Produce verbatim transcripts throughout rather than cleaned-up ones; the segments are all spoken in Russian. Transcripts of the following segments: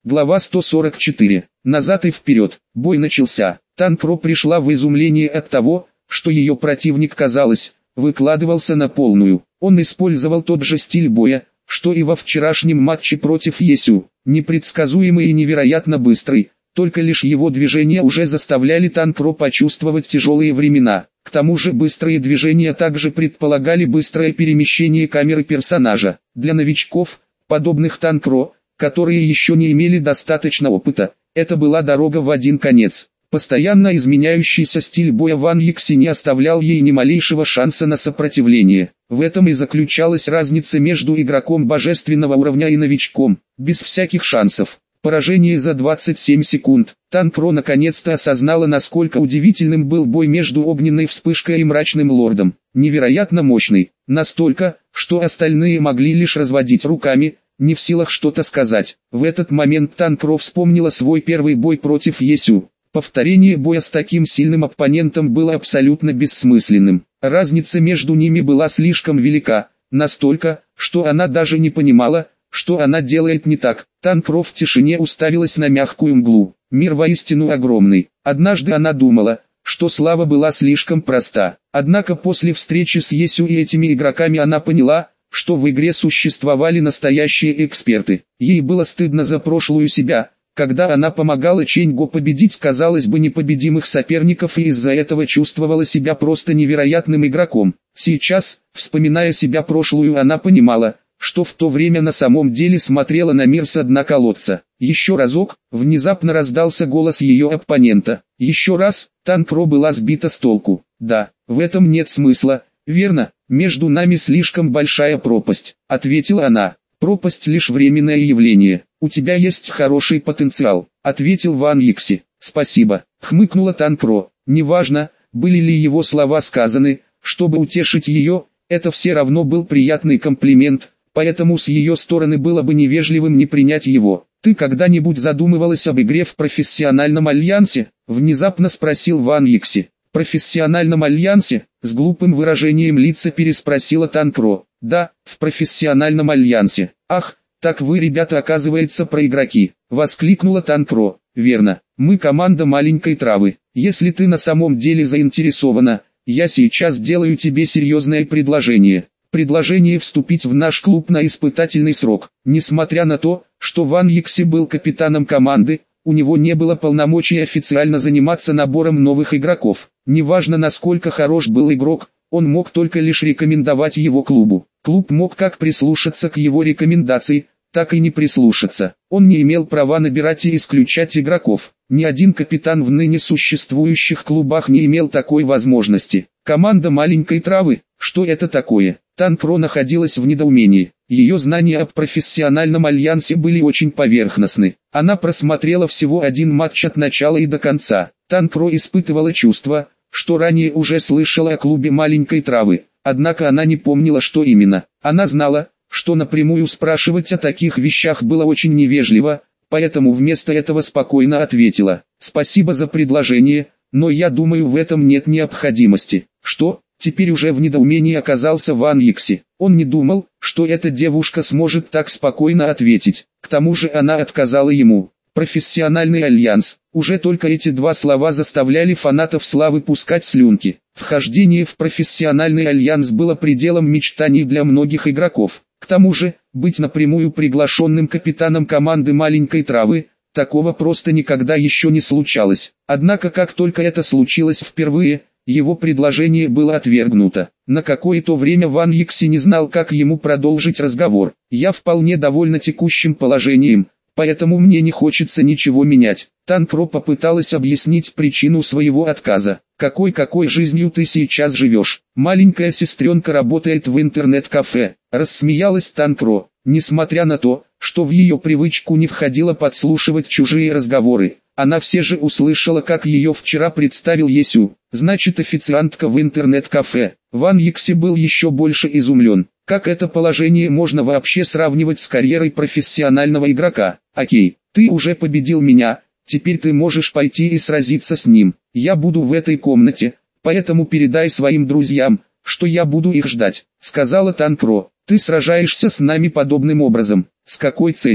Глава сто сорок четыре. Назад и вперед. Бой начался. Тан Про пришла в изумление от того, что ее противник, казалось, выкладывался на полную. Он использовал тот же стиль боя, что и во вчерашнем матче против Есю. Непредсказуемый и невероятно быстрый, только лишь его движения уже заставляли Тан Про почувствовать тяжелые времена. К тому же быстрые движения также предполагали быстрое перемещение камеры персонажа. Для новичков, подобных Тан Про, которые еще не имели достаточно опыта, это была дорога в один конец. Постоянно изменяющийся стиль боя Ван Йикси не оставлял ей ни малейшего шанса на сопротивление. В этом и заключалась разница между игроком божественного уровня и новичком, без всяких шансов. Поражение за двадцать семь секунд. Тан Про наконец-то осознала, насколько удивительным был бой между огненной вспышкой и мрачным лордом. Невероятно мощный, настолько, что остальные могли лишь разводить руками, не в силах что-то сказать. В этот момент Тан Про вспомнила свой первый бой против Есю. Повторение боя с таким сильным оппонентом было абсолютно бессмысленным. Разница между ними была слишком велика, настолько, что она даже не понимала, что она делает не так. Тан Про в тишине уставилась на мягкую мглу. Мир воистину огромный. Однажды она думала, что слава была слишком проста. Однако после встречи с Есю и этими игроками она поняла, что в игре существовали настоящие эксперты. Ей было стыдно за прошлую себя, когда она помогала Чэньго победить, казалось бы, непобедимых соперников, и из-за этого чувствовала себя просто невероятным игроком. Сейчас, вспоминая себя прошлую, она понимала, что в то время на самом деле смотрела на мир с дна колодца. Еще разок, внезапно раздался голос ее оппонента. Еще раз, Тан Про была сбита с толку. Да, в этом нет смысла, верно, между нами слишком большая пропасть, ответила она. Пропасть лишь временное явление. У тебя есть хороший потенциал, ответил Ван Йикси. Спасибо, хмыкнула Тан Про. Неважно, были ли его слова сказаны, чтобы утешить ее, это все равно был приятный комплимент, поэтому с ее стороны было бы невежливым не принять его. Ты когда-нибудь задумывалась об игре в профессиональном альянсе? Внезапно спросил Ван Йикси. Профессиональном альянсе? С глупым выражением лица переспросила Тан Про. Да, в профессиональном альянсе. Ах, так вы, ребята, оказывается, проигроки, воскликнула Тан Про. Верно, мы команда маленькой травы. Если ты на самом деле заинтересована, я сейчас делаю тебе серьезное предложение. Предложение вступить в наш клуб на испытательный срок. Несмотря на то, что Ван Йикси был капитаном команды, у него не было полномочий официально заниматься набором новых игроков. Неважно, насколько хорош был игрок, он мог только лишь рекомендовать его клубу. Клуб мог как прислушаться к его рекомендации, так и не прислушаться. Он не имел права набирать и исключать игроков. Ни один капитан в ныне существующих клубах не имел такой возможности. Команда маленькой травы, что это такое? Тан Про находилась в недоумении. Ее знания об профессиональном альянсе были очень поверхностны. Она просмотрела всего один матч от начала и до конца. Тан Про испытывала чувство, что ранее уже слышала о клубе маленькой травы, однако она не помнила, что именно. Она знала, что напрямую спрашивать о таких вещах было очень невежливо, поэтому вместо этого спокойно ответила: «Спасибо за предложение, но я думаю, в этом нет необходимости». «Что?» Теперь уже в недоумении оказался Ван Йикси. Он не думал, что эта девушка сможет так спокойно ответить. К тому же она отказала ему. Профессиональный альянс. Уже только эти два слова заставляли фанатов славы пускать слюнки. Вхождение в профессиональный альянс было пределом мечтаний для многих игроков. К тому же, быть напрямую приглашенным капитаном команды маленькой травы, такого просто никогда еще не случалось. Однако как только это случилось впервые, его предложение было отвергнуто. На какое-то время Ван Йикси не знал, как ему продолжить разговор. «Я вполне довольна текущим положением, поэтому мне не хочется ничего менять». Тан Про попыталась объяснить причину своего отказа. «Какой-какой жизнью ты сейчас живешь? Маленькая сестренка работает в интернет-кафе», — рассмеялась Тан Про. Несмотря на то, что в ее привычку не входило подслушивать чужие разговоры, она все же услышала, как ее вчера представил Есю. Значит, официантка в интернет-кафе. Ван Йикси был еще больше изумлен. Как это положение можно вообще сравнивать с карьерой профессионального игрока? Окей, ты уже победил меня, теперь ты можешь пойти и сразиться с ним. Я буду в этой комнате, поэтому передай своим друзьям, что я буду их ждать, сказала Тан Про. Ты сражаешься с нами подобным образом. С какой целью?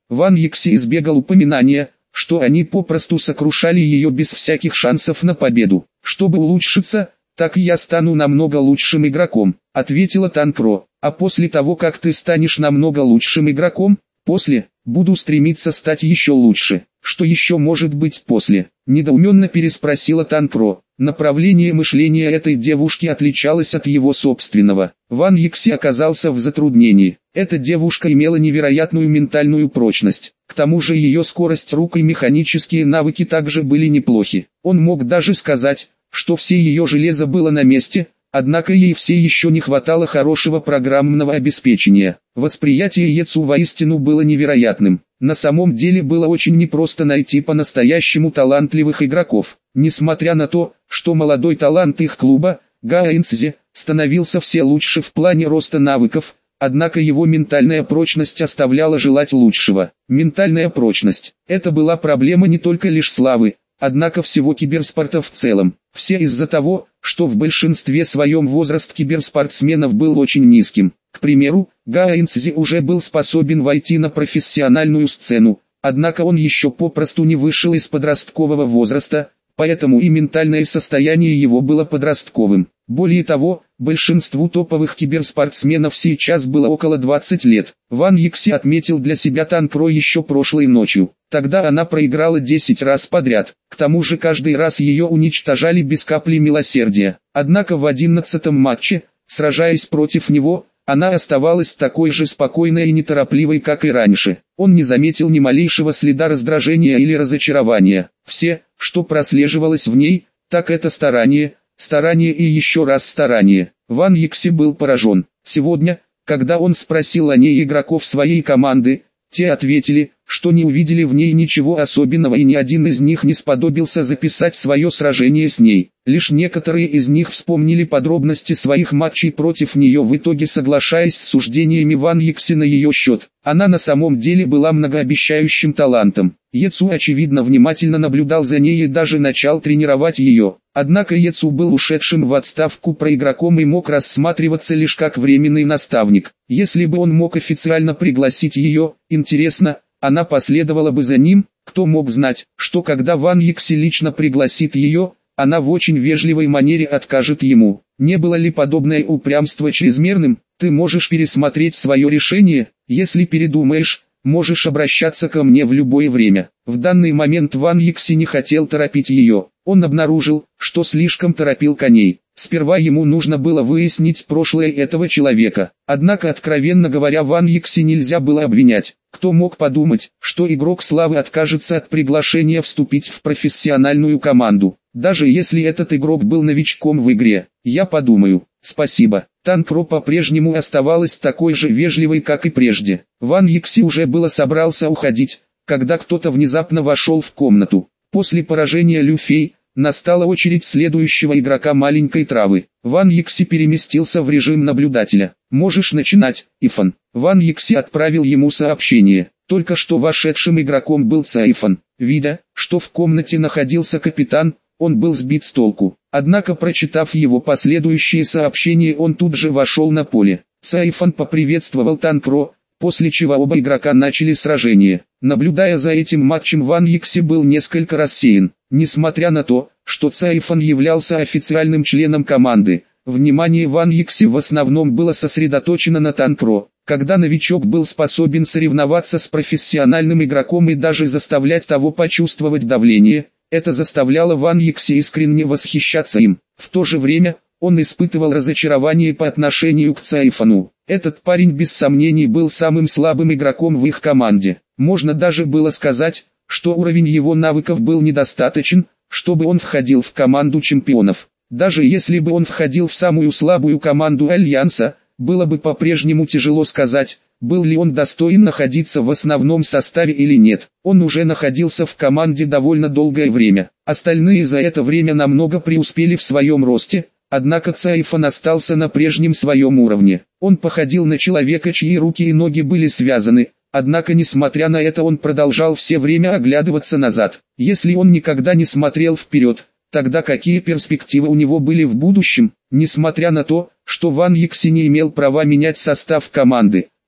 Ван Йекси избегал упоминания, что они попросту сокрушали ее без всяких шансов на победу. «Чтобы улучшиться, так я стану намного лучшим игроком», — ответила Танкро. «А после того, как ты станешь намного лучшим игроком, после, буду стремиться стать еще лучше». «Что еще может быть после?» — недоуменно переспросила Танкро. Направление мышления этой девушки отличалось от его собственного. Ван Йекси оказался в затруднении. Эта девушка имела невероятную ментальную прочность. К тому же ее скорость рук и механические навыки также были неплохи. Он мог даже сказать, что все ее железо было на месте, однако ей все еще не хватало хорошего программного обеспечения. Восприятие Ецу воистину было невероятным. На самом деле было очень непросто найти по-настоящему талантливых игроков. Несмотря на то, что молодой талант их клуба, Гаэнцзи, становился все лучше в плане роста навыков, однако его ментальная прочность оставляла желать лучшего. Ментальная прочность – это была проблема не только лишь славы, однако всего киберспорта в целом. Все из-за того, что в большинстве своем возраст киберспортсменов был очень низким. К примеру, Гаэнцзи уже был способен войти на профессиональную сцену, однако он еще попросту не вышел из подросткового возраста, поэтому и ментальное состояние его было подростковым. Более того, большинству топовых киберспортсменов сейчас было около двадцати лет. Ван Йекси отметил для себя Танкро еще прошлой ночью. Тогда она проиграла десять раз подряд. К тому же каждый раз ее уничтожали без капли милосердия. Однако в одиннадцатом матче, сражаясь против него, она оставалась такой же спокойной и неторопливой, как и раньше. Он не заметил ни малейшего следа раздражения или разочарования. Все, что прослеживалось в ней, так это старание, старание и еще раз старание. Ван Йекси был поражен. Сегодня, когда он спросил о ней игроков своей команды, те ответили, что не увидели в ней ничего особенного и ни один из них не сподобился записать свое сражение с ней. Лишь некоторые из них вспомнили подробности своих матчей против нее, в итоге соглашаясь с суждениями Ван Йекси на ее счет. Она на самом деле была многообещающим талантом. Ецу очевидно внимательно наблюдал за ней и даже начал тренировать ее. Однако Ецу был ушедшим в отставку проигроком и мог рассматриваться лишь как временный наставник. Если бы он мог официально пригласить ее, интересно, она последовала бы за ним? Кто мог знать, что когда Ван Йекси лично пригласит ее, она в очень вежливой манере откажет ему. Не было ли подобное упрямство чрезмерным? Ты можешь пересмотреть свое решение, если передумаешь, можешь обращаться ко мне в любое время. В данный момент Ван Йекси не хотел торопить ее. Он обнаружил, что слишком торопил коней. Сперва ему нужно было выяснить прошлое этого человека. Однако, откровенно говоря, Ван Йекси нельзя было обвинять. Кто мог подумать, что игрок славы откажется от приглашения вступить в профессиональную команду, даже если этот игрок был новичком в игре. Я подумаю. Спасибо. Танкро по-прежнему оставалась такой же вежливой, как и прежде. Ван Йекси уже было собрался уходить, когда кто-то внезапно вошел в комнату. После поражения Лю Фей, настала очередь следующего игрока маленькой травы. Ван Йекси переместился в режим наблюдателя. «Можешь начинать, Ифан». Ван Йекси отправил ему сообщение. Только что вошедшим игроком был Цаифан. Видя, что в комнате находился капитан, он был сбит с толку. Однако, прочитав его последующие сообщения, он тут же вошел на поле. Цаифан поприветствовал Танкро, после чего оба игрока начали сражение. Наблюдая за этим матчем, Ван Йекси был несколько рассеян. Несмотря на то, что Цаифан являлся официальным членом команды, внимание Ван Йекси в основном было сосредоточено на Танкро. Когда новичок был способен соревноваться с профессиональным игроком и даже заставлять того почувствовать давление, это заставляло Ван Йекси искренне восхищаться им. В то же время, он испытывал разочарование по отношению к Цаифану. Этот парень без сомнений был самым слабым игроком в их команде. Можно даже было сказать, что уровень его навыков был недостаточен, чтобы он входил в команду чемпионов. Даже если бы он входил в самую слабую команду Альянса, было бы по-прежнему тяжело сказать, был ли он достоин находиться в основном составе или нет. Он уже находился в команде довольно долгое время. Остальные за это время намного преуспели в своем росте, однако Цаифан остался на прежнем своем уровне. Он походил на человека, чьи руки и ноги были связаны, однако несмотря на это он продолжал все время оглядываться назад. Если он никогда не смотрел вперед, тогда какие перспективы у него были в будущем? Несмотря на то, что Ван Йекси не имел права менять состав команды,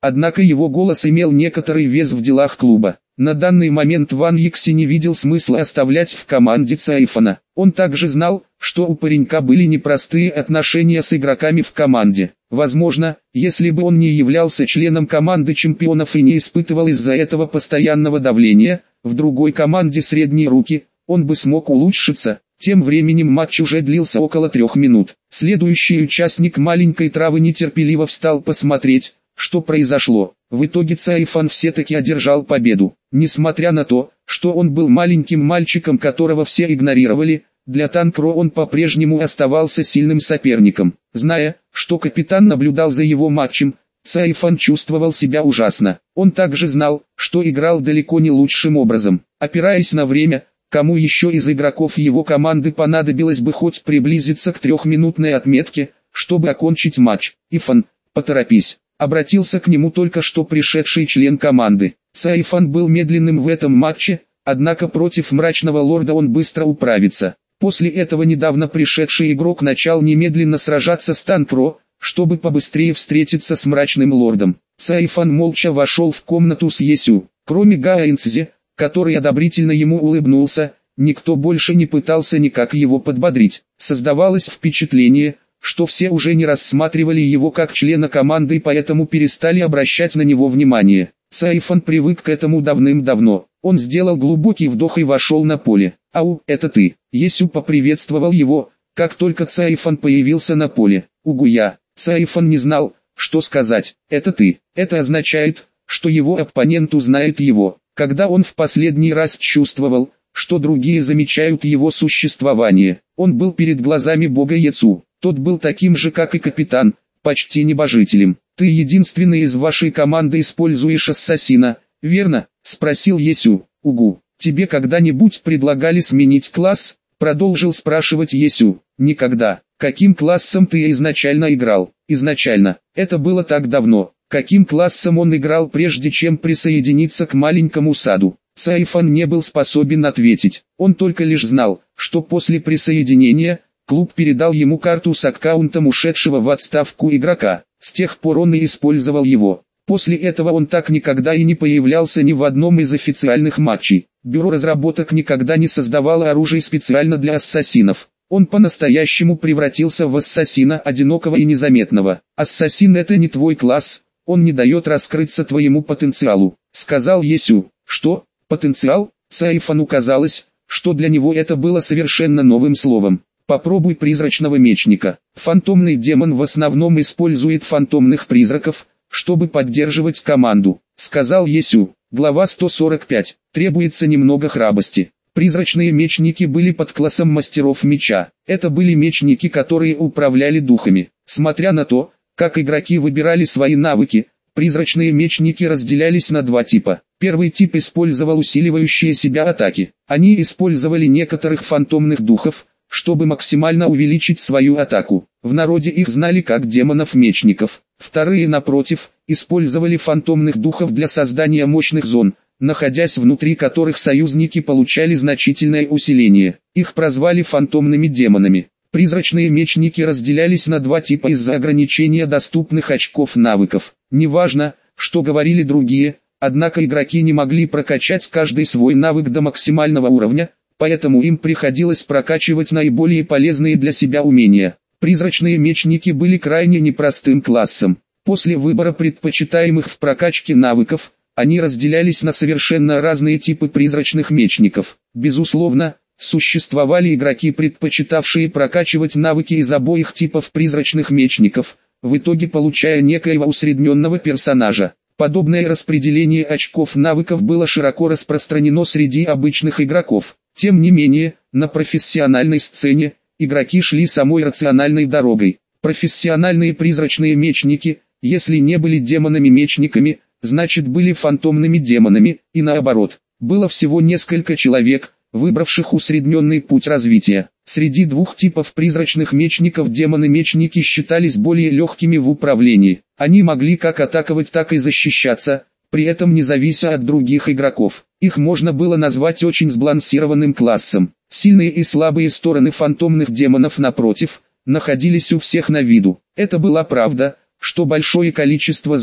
Однако его голос имел некоторый вес в делах клуба. На данный момент Ван Йикси не видел смысла оставлять в команде Цайфана. Он также знал, что у паренька были непростые отношения с игроками в команде. Возможно, если бы он не являлся членом команды чемпионов и не испытывал из-за этого постоянного давления, в другой команде средние руки, он бы смог улучшиться. Тем временем матч уже длился около трех минут. Следующий участник маленькой травы нетерпеливо встал посмотреть, что произошло. В итоге Цайфан все-таки одержал победу. Несмотря на то, что он был маленьким мальчиком, которого все игнорировали, для Танкро он по-прежнему оставался сильным соперником. Зная, что капитан наблюдал за его матчем, Цайфан чувствовал себя ужасно. Он также знал, что играл далеко не лучшим образом. Опираясь на время, кому еще из игроков его команды понадобилось бы хоть приблизиться к трехминутной отметке, чтобы окончить матч. «Ифан, поторопись», обратился к нему только что пришедший член команды. Цайфан был медленным в этом матче, однако против Мрачного Лорда он быстро управится. После этого недавно пришедший игрок начал немедленно сражаться с Танкро, чтобы побыстрее встретиться с Мрачным Лордом. Цайфан молча вошел в комнату с Есю. Кроме Гаэнцзи, который одобрительно ему улыбнулся, никто больше не пытался никак его подбодрить. Создавалось впечатление, что все уже не рассматривали его как члена команды и поэтому перестали обращать на него внимание. Цайфан привык к этому давным-давно. Он сделал глубокий вдох и вошел на поле. «Ау, это ты?» Есю поприветствовал его, как только Цайфан появился на поле. «Угуя». Цайфан не знал, что сказать. «Это ты». Это означает, что его оппонент узнает его. Когда он в последний раз чувствовал, что другие замечают его существование, он был перед глазами бога Яцу. Тот был таким же, как и капитан, почти небожителем. «Ты единственный из вашей команды используешь ассасина, верно?» — спросил Есю. «Угу. Тебе когда-нибудь предлагали сменить класс?» — продолжил спрашивать Есю. «Никогда. Каким классом ты изначально играл?» «Изначально. Это было так давно. Каким классом он играл прежде чем присоединиться к маленькому саду?» Цайфан не был способен ответить. Он только лишь знал, что после присоединения клуб передал ему карту с аккаунтом ушедшего в отставку игрока. С тех пор он и использовал его. После этого он так никогда и не появлялся ни в одном из официальных матчей. Бюро разработок никогда не создавало оружие специально для ассасинов. Он по-настоящему превратился в ассасина одинокого и незаметного. «Ассасин — это не твой класс, он не дает раскрыться твоему потенциалу», — сказал Есю. «Что? Потенциал?» Цайфану казалось, что для него это было совершенно новым словом. «Попробуй призрачного мечника». Фантомный демон в основном использует фантомных призраков, чтобы поддерживать команду, сказал Есю. Глава сто сорок пять. Требуется немного храбрости. Призрачные мечники были подклассом мастеров меча. Это были мечники, которые управляли духами. Смотря на то, как игроки выбирали свои навыки, призрачные мечники разделялись на два типа. Первый тип использовал усиливающие себя атаки. Они использовали некоторых фантомных духов, чтобы максимально увеличить свою атаку. В народе их знали как демонов-мечников. Вторые, напротив, использовали фантомных духов для создания мощных зон, находясь внутри которых союзники получали значительное усиление. Их прозвали фантомными демонами. Призрачные мечники разделялись на два типа из-за ограничения доступных очков навыков. Неважно, что говорили другие, однако игроки не могли прокачать каждый свой навык до максимального уровня, поэтому им приходилось прокачивать наиболее полезные для себя умения. Призрачные мечники были крайне непростым классом. После выбора предпочитаемых в прокачке навыков, они разделялись на совершенно разные типы призрачных мечников. Безусловно, существовали игроки, предпочитавшие прокачивать навыки из обоих типов призрачных мечников, в итоге получая некоего усредненного персонажа. Подобное распределение очков навыков было широко распространено среди обычных игроков. Тем не менее, на профессиональной сцене, игроки шли самой рациональной дорогой. Профессиональные призрачные мечники, если не были демонами-мечниками, значит были фантомными демонами, и наоборот. Было всего несколько человек, выбравших усредненный путь развития. Среди двух типов призрачных мечников демоны-мечники считались более легкими в управлении. Они могли как атаковать, так и защищаться, при этом не завися от других игроков. Их можно было назвать очень сбалансированным классом. Сильные и слабые стороны фантомных демонов, напротив, находились у всех на виду. Это была правда, что большое количество зон,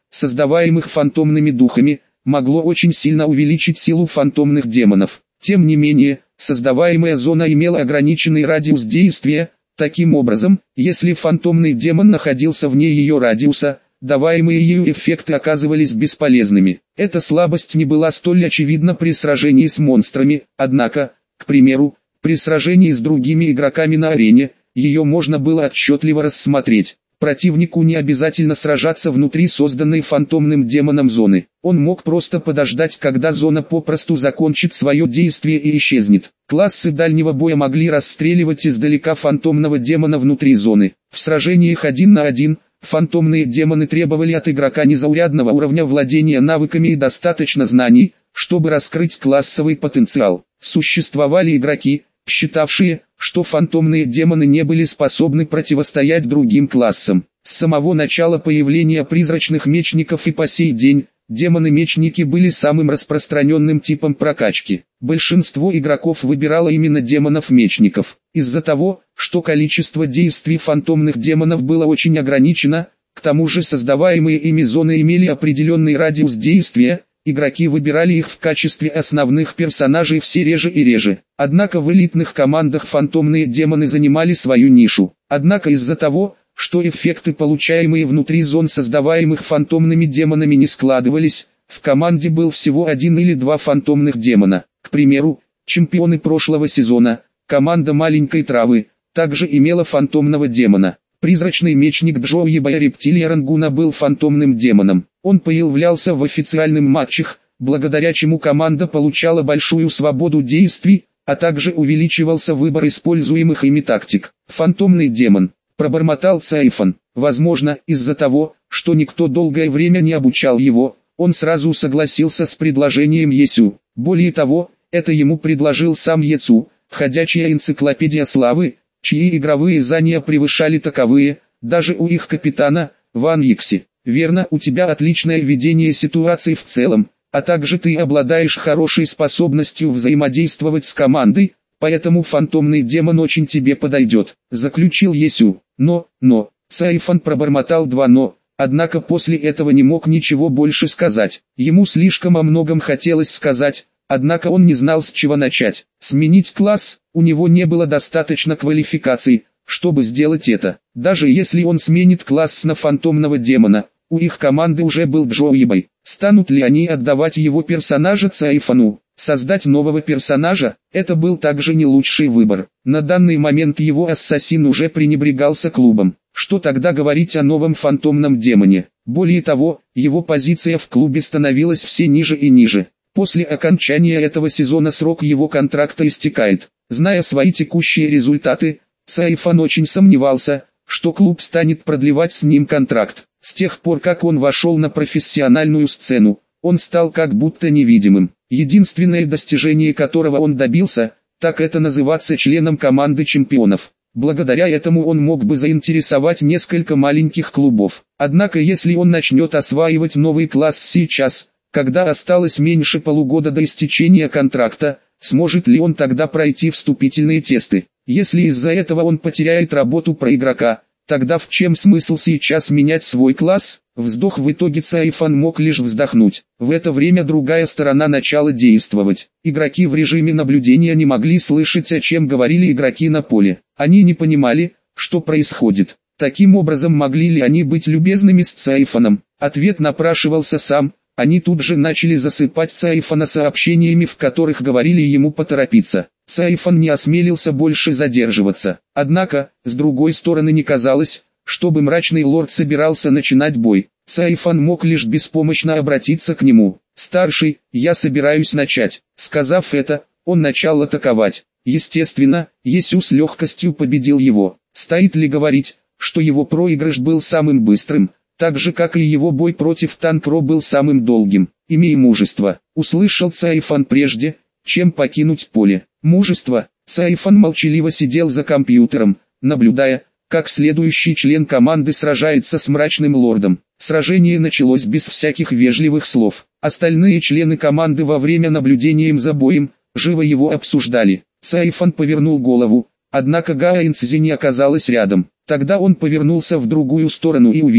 создаваемых фантомными духами, могло очень сильно увеличить силу фантомных демонов. Тем не менее, создаваемая зона имела ограниченный радиус действия. Таким образом, если фантомный демон находился вне ее радиуса, даваемые ею эффекты оказывались бесполезными. Эта слабость не была столь очевидна при сражении с монстрами, однако, к примеру, при сражении с другими игроками на арене, ее можно было отчетливо рассмотреть. Противнику не обязательно сражаться внутри созданной фантомным демоном зоны. Он мог просто подождать, когда зона попросту закончит свое действие и исчезнет. Классы дальнего боя могли расстреливать издалека фантомного демона внутри зоны. В сражениях один на один, фантомные демоны требовали от игрока незаурядного уровня владения навыками и достаточно знаний, чтобы раскрыть классовый потенциал. Существовали игроки, считавшие, что фантомные демоны не были способны противостоять другим классам. С самого начала появления призрачных мечников и по сей день, демоны-мечники были самым распространенным типом прокачки. Большинство игроков выбирало именно демонов-мечников. Из-за того, что количество действий фантомных демонов было очень ограничено, к тому же создаваемые ими зоны имели определенный радиус действия, игроки выбирали их в качестве основных персонажей все реже и реже. Однако в элитных командах фантомные демоны занимали свою нишу. Однако из-за того, что эффекты, получаемые внутри зон, создаваемых фантомными демонами, не складывались, в команде был всего один или два фантомных демона. К примеру, чемпионы прошлого сезона, команда маленькой травы, также имела фантомного демона. Призрачный мечник Джоуи Боя Рептилия Рангуна был фантомным демоном. Он появлялся в официальных матчах, благодаря чему команда получала большую свободу действий, а также увеличивался выбор используемых ими тактик. Фантомный демон, пробормотал Цайфан. Возможно, из-за того, что никто долгое время не обучал его, он сразу согласился с предложением Есю. Более того, это ему предложил сам Ецу, ходячая энциклопедия славы, чьи игровые знания превышали таковые, даже у их капитана, Ван Йикси. Верно, у тебя отличное видение ситуации в целом, а также ты обладаешь хорошей способностью взаимодействовать с командой, поэтому фантомный демон очень тебе подойдет, заключил Есю. Но, но, Цайфан пробормотал два «но», однако после этого не мог ничего больше сказать. Ему слишком о многом хотелось сказать, однако он не знал, с чего начать. Сменить класс, у него не было достаточно квалификаций, чтобы сделать это. Даже если он сменит класс на фантомного демона, у их команды уже был Джоуи Бой. Станут ли они отдавать его персонажа Цайфану? Создать нового персонажа – это был также не лучший выбор. На данный момент его ассасин уже пренебрегался клубом. Что тогда говорить о новом фантомном демоне? Более того, его позиция в клубе становилась все ниже и ниже. После окончания этого сезона срок его контракта истекает. Зная свои текущие результаты, Цайфан очень сомневался, что клуб станет продлевать с ним контракт. С тех пор, как он вошел на профессиональную сцену, он стал как будто невидимым. Единственное достижение которого он добился, так это называться членом команды чемпионов. Благодаря этому он мог бы заинтересовать несколько маленьких клубов. Однако если он начнет осваивать новый класс сейчас, когда осталось меньше полугода до истечения контракта, сможет ли он тогда пройти вступительные тесты? Если из-за этого он потеряет работу про игрока, тогда в чем смысл сейчас менять свой класс? Вздох в итоге Цайфан мог лишь вздохнуть. В это время другая сторона начала действовать. Игроки в режиме наблюдения не могли слышать, о чем говорили игроки на поле. Они не понимали, что происходит. Таким образом, могли ли они быть любезными с Цайфаном? Ответ напрашивался сам. Они тут же начали засыпать Цайфана сообщениями, в которых говорили ему поторопиться. Цайфан не осмелился больше задерживаться. Однако, с другой стороны, не казалось, чтобы мрачный лорд собирался начинать бой. Цайфан мог лишь беспомощно обратиться к нему. «Старший, я собираюсь начать». Сказав это, он начал атаковать. Естественно, Есю с легкостью победил его. Стоит ли говорить, что его проигрыш был самым быстрым, так же как и его бой против Танкро был самым долгим. «Имей мужество», — услышал Цайфан прежде, чем покинуть поле. Мужество. Цайфан молчаливо сидел за компьютером, наблюдая, как следующий член команды сражается с мрачным лордом. Сражение началось без всяких вежливых слов. Остальные члены команды во время наблюдения за боем, живо его обсуждали. Цайфан повернул голову, однако Гао Инцзи не оказалась рядом. Тогда он повернулся в другую сторону и увидел,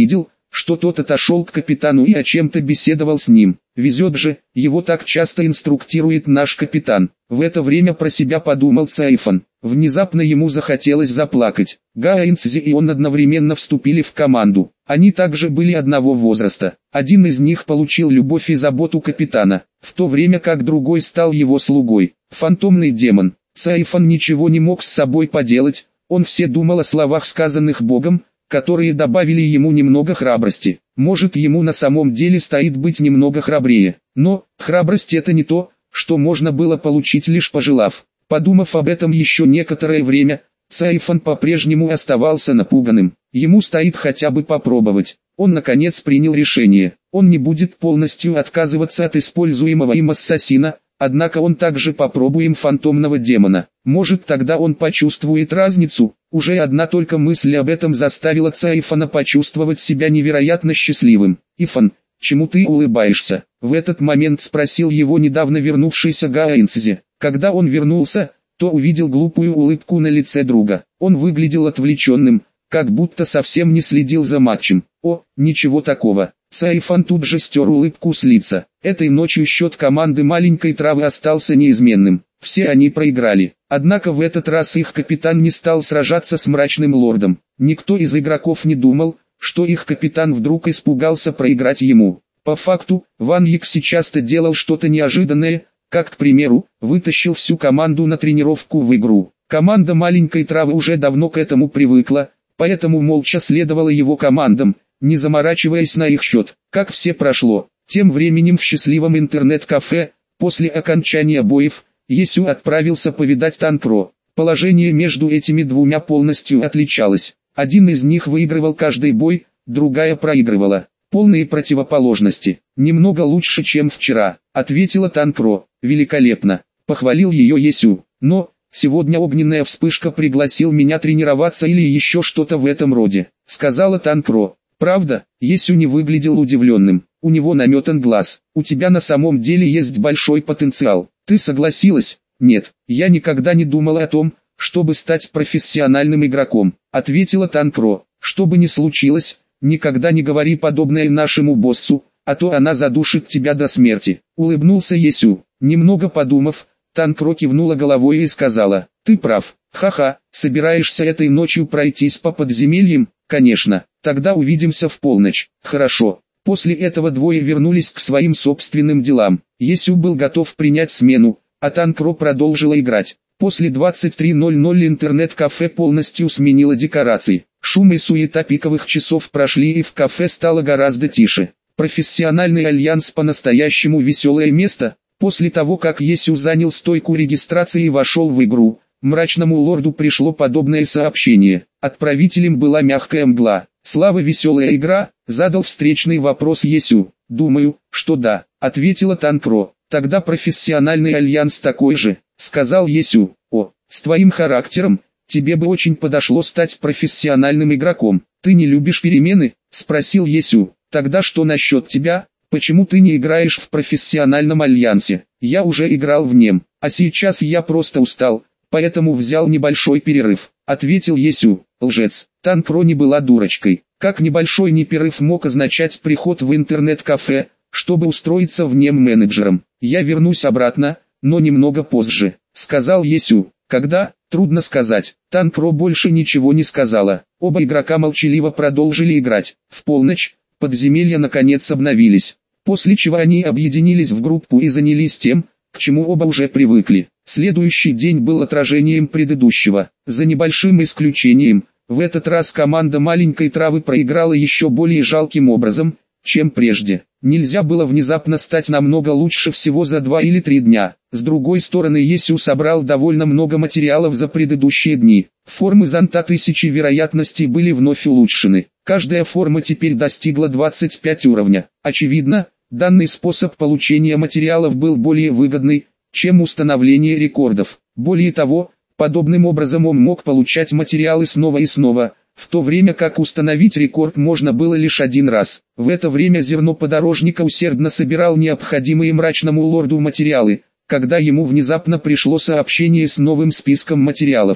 что тот отошел к капитану и о чем-то беседовал с ним. Везет же, его так часто инструктирует наш капитан. В это время про себя подумал Цайфан. Внезапно ему захотелось заплакать. Гаэнцзи и он одновременно вступили в команду. Они также были одного возраста. Один из них получил любовь и заботу капитана, в то время как другой стал его слугой. Фантомный демон. Цайфан ничего не мог с собой поделать. Он все думал о словах, сказанных Богом, которые добавили ему немного храбрости. Может, ему на самом деле стоит быть немного храбрее. Но храбрость — это не то, что можно было получить, лишь пожелав. Подумав об этом еще некоторое время, Цайфан по-прежнему оставался напуганным. Ему стоит хотя бы попробовать. Он наконец принял решение. Он не будет полностью отказываться от используемого им ассасина, однако он также попробуем фантомного демона. Может, тогда он почувствует разницу. Уже одна только мысль об этом заставила Цайфана почувствовать себя невероятно счастливым. «Ифан, чему ты улыбаешься?» — в этот момент спросил его недавно вернувшийся Гаэнцзи. Когда он вернулся, то увидел глупую улыбку на лице друга. Он выглядел отвлеченным, как будто совсем не следил за матчем. «О, ничего такого». Цайфан тут же стер улыбку с лица. Этой ночью счет команды маленькой травы остался неизменным. Все они проиграли. Однако в этот раз их капитан не стал сражаться с мрачным лордом. Никто из игроков не думал, что их капитан вдруг испугался проиграть ему. По факту, Ван Якси часто делал что-то неожиданное, как, к примеру, вытащил всю команду на тренировку в игру. Команда маленькой травы уже давно к этому привыкла, поэтому молча следовала его командам, не заморачиваясь на их счет. Как все прошло. Тем временем в счастливом интернет-кафе, после окончания боев, Есю отправился повидать Танкро. Положение между этими двумя полностью отличалось. Один из них выигрывал каждый бой, другая проигрывала. Полные противоположности. «Немного лучше, чем вчера», — ответила Танкро. «Великолепно», — похвалил ее Есю. «Но, сегодня огненная вспышка пригласил меня тренироваться или еще что-то в этом роде», — сказала Танкро. «Правда?» — Есю не выглядел удивленным. «У него наметан глаз. У тебя на самом деле есть большой потенциал. Ты согласилась?» «Нет, я никогда не думала о том, чтобы стать профессиональным игроком», — ответила Танкро. «Что бы ни случилось, никогда не говори подобное нашему боссу, а то она задушит тебя до смерти», — улыбнулся Есю. Немного подумав, Танкро кивнула головой и сказала: «Ты прав. Ха-ха, собираешься этой ночью пройтись по подземельям?» «Конечно, тогда увидимся в полночь». «Хорошо». После этого двое вернулись к своим собственным делам. Есю был готов принять смену, а Танкро продолжила играть. После двадцати трёх ноль-ноль интернет-кафе полностью сменило декорации. Шум и суета пиковых часов прошли, и в кафе стало гораздо тише. Профессиональный альянс по-настоящему веселое место. После того, как Есю занял стойку регистрации и вошел в игру, мрачному лорду пришло подобное сообщение. Отправителем была мягкая мгла. «Слава, веселая игра?» — задал встречный вопрос Есю. «Думаю, что да», — ответила Танкро. «Тогда профессиональный альянс такой же», — сказал Есю. «О, с твоим характером, тебе бы очень подошло стать профессиональным игроком. Ты не любишь перемены?» — спросил Есю. «Тогда что насчет тебя? Почему ты не играешь в профессиональном альянсе?» «Я уже играл в нем, а сейчас я просто устал, поэтому взял небольшой перерыв», — ответил Есю. «Лжец». Танкро не была дурочкой. Как небольшой перерыв мог означать приход в интернет-кафе, чтобы устроиться в нем менеджером. «Я вернусь обратно, но немного позже», — сказал Есю. «Когда? Трудно сказать». Танкро больше ничего не сказала. Оба игрока молчаливо продолжили играть. В полночь подземелья наконец обновились, после чего они объединились в группу и занялись тем, к чему оба уже привыкли. Следующий день был отражением предыдущего. За небольшим исключением, в этот раз команда маленькой травы проиграла еще более жалким образом, чем прежде. Нельзя было внезапно стать намного лучше всего за два или три дня. С другой стороны, Есю собрал довольно много материалов за предыдущие дни. Формы зонта тысячи вероятностей были вновь улучшены. Каждая форма теперь достигла двадцать пять уровня. Очевидно, данный способ получения материалов был более выгодный, чем установление рекордов. Более того, подобным образом он мог получать материалы снова и снова, в то время как установить рекорд можно было лишь один раз. В это время зерно подорожника усердно собирал необходимые мрачному лорду материалы, когда ему внезапно пришло сообщение с новым списком материалов.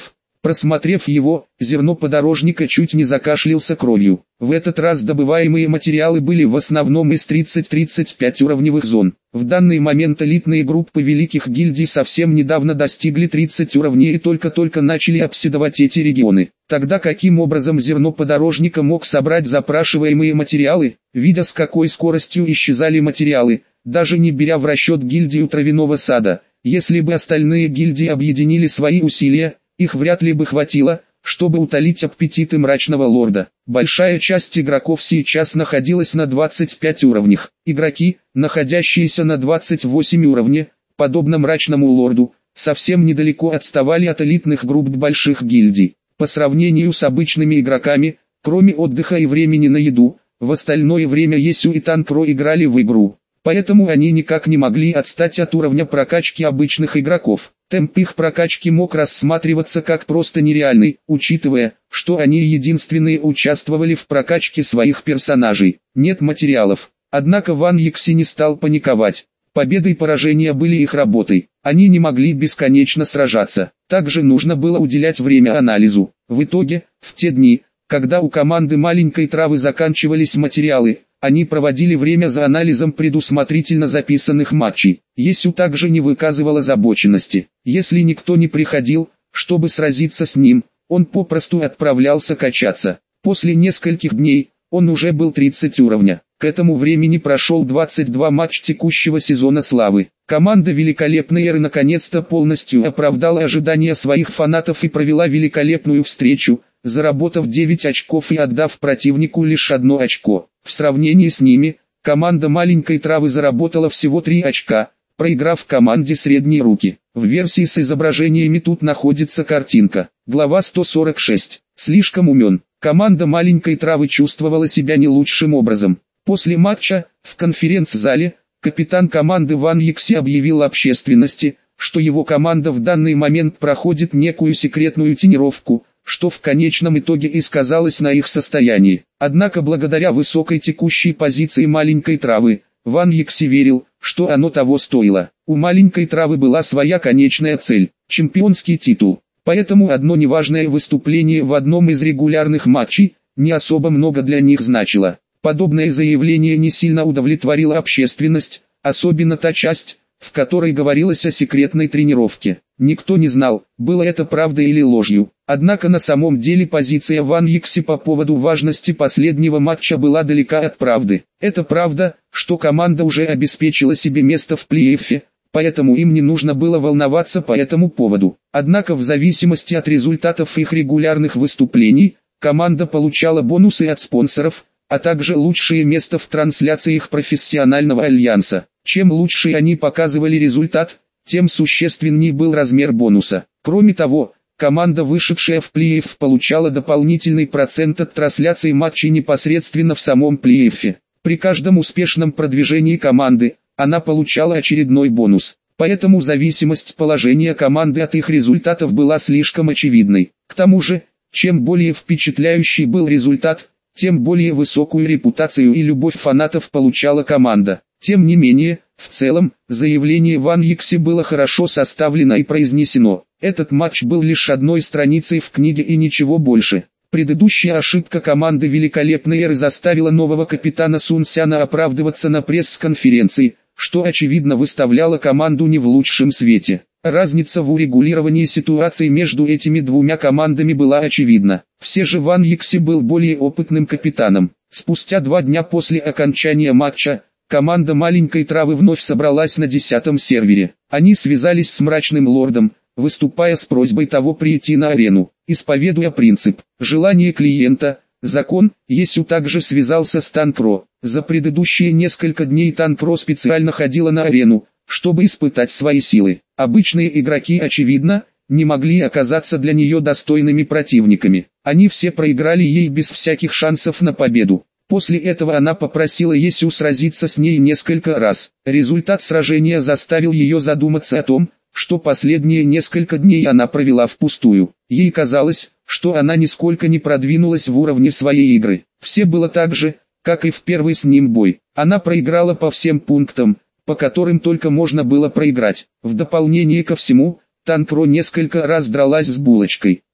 Просмотрев его, зерно подорожника чуть не закашлялся кровью. В этот раз добываемые материалы были в основном из тридцати-тридцати пяти уровневых зон. В данный момент элитные группы великих гильдий совсем недавно достигли тридцати уровней и только-только начали обседовать эти регионы. Тогда каким образом зерно подорожника мог собрать запрашиваемые материалы, видя с какой скоростью исчезали материалы, даже не беря в расчет гильдию травяного сада? Если бы остальные гильдии объединили свои усилия, их вряд ли бы хватило, чтобы утолить аппетиты мрачного лорда. Большая часть игроков сейчас находилась на двадцати пяти уровнях. Игроки, находящиеся на двадцать восьми уровне, подобно мрачному лорду, совсем недалеко отставали от элитных групп больших гильдий. По сравнению с обычными игроками, кроме отдыха и времени на еду, в остальное время Есю и Танкро играли в игру. Поэтому они никак не могли отстать от уровня прокачки обычных игроков. Темп их прокачки мог рассматриваться как просто нереальный, учитывая, что они единственные участвовали в прокачке своих персонажей. Нет материалов. Однако Ван Йекси не стал паниковать. Победы и поражения были их работой. Они не могли бесконечно сражаться. Также нужно было уделять время анализу. В итоге, в те дни, когда у команды маленькой травы заканчивались материалы, они проводили время за анализом предусмотрительно записанных матчей. Есю также не выказывал озабоченности. Если никто не приходил, чтобы сразиться с ним, он попросту отправлялся качаться. После нескольких дней, он уже был тридцати уровня. К этому времени прошел двадцать два матча текущего сезона славы. Команда Великолепной Эры наконец-то полностью оправдала ожидания своих фанатов и провела великолепную встречу, заработав девять очков и отдав противнику лишь одно очко. В сравнении с ними, команда маленькой травы заработала всего три очка, проиграв команде средней руки. В версии с изображениями тут находится картинка. Глава сто сорок шесть. Слишком умен. Команда маленькой травы чувствовала себя не лучшим образом. После матча, в конференц-зале, капитан команды Ван Йекси объявил общественности, что его команда в данный момент проходит некую секретную тренировку, что в конечном итоге и сказалось на их состоянии. Однако благодаря высокой текущей позиции маленькой травы, Ван Йекси верил, что оно того стоило. У маленькой травы была своя конечная цель – чемпионский титул. Поэтому одно неважное выступление в одном из регулярных матчей не особо много для них значило. Подобное заявление не сильно удовлетворило общественность, особенно та часть, в которой говорилось о секретной тренировке. Никто не знал, было это правдой или ложью. Однако на самом деле позиция Ван Йекси по поводу важности последнего матча была далека от правды. Это правда, что команда уже обеспечила себе место в плей-оффе, поэтому им не нужно было волноваться по этому поводу. Однако в зависимости от результатов их регулярных выступлений, команда получала бонусы от спонсоров, а также лучшее место в трансляции их профессионального альянса. Чем лучше они показывали результат, тем существенней был размер бонуса. Кроме того, команда, вышедшая в плей-офф, получала дополнительный процент от трансляции матчей непосредственно в самом плей-оффе. При каждом успешном продвижении команды, она получала очередной бонус. Поэтому зависимость положения команды от их результатов была слишком очевидной. К тому же, чем более впечатляющий был результат, тем более высокую репутацию и любовь фанатов получала команда. Тем не менее, в целом, заявление Ван Йекси было хорошо составлено и произнесено. Этот матч был лишь одной страницей в книге и ничего больше. Предыдущая ошибка команды Великолепной Эры заставила нового капитана Сун Сяна оправдываться на пресс-конференции, что очевидно выставляло команду не в лучшем свете. Разница в урегулировании ситуации между этими двумя командами была очевидна. Все же Ван Йекси был более опытным капитаном. Спустя два дня после окончания матча, команда маленькой травы вновь собралась на десятом сервере. Они связались с мрачным лордом, выступая с просьбой того прийти на арену. Исповедуя принцип «желание клиента», закон, Есю также связался с Танкро. За предыдущие несколько дней Танкро специально ходила на арену, чтобы испытать свои силы. Обычные игроки, очевидно, не могли оказаться для нее достойными противниками. Они все проиграли ей без всяких шансов на победу. После этого она попросила Есю сразиться с ней несколько раз. Результат сражения заставил ее задуматься о том, что последние несколько дней она провела впустую. Ей казалось, что она нисколько не продвинулась в уровне своей игры. Все было так же, как и в первый с ним бой. Она проиграла по всем пунктам, по которым только можно было проиграть. В дополнение ко всему, Танкро несколько раз дралась с булочкой.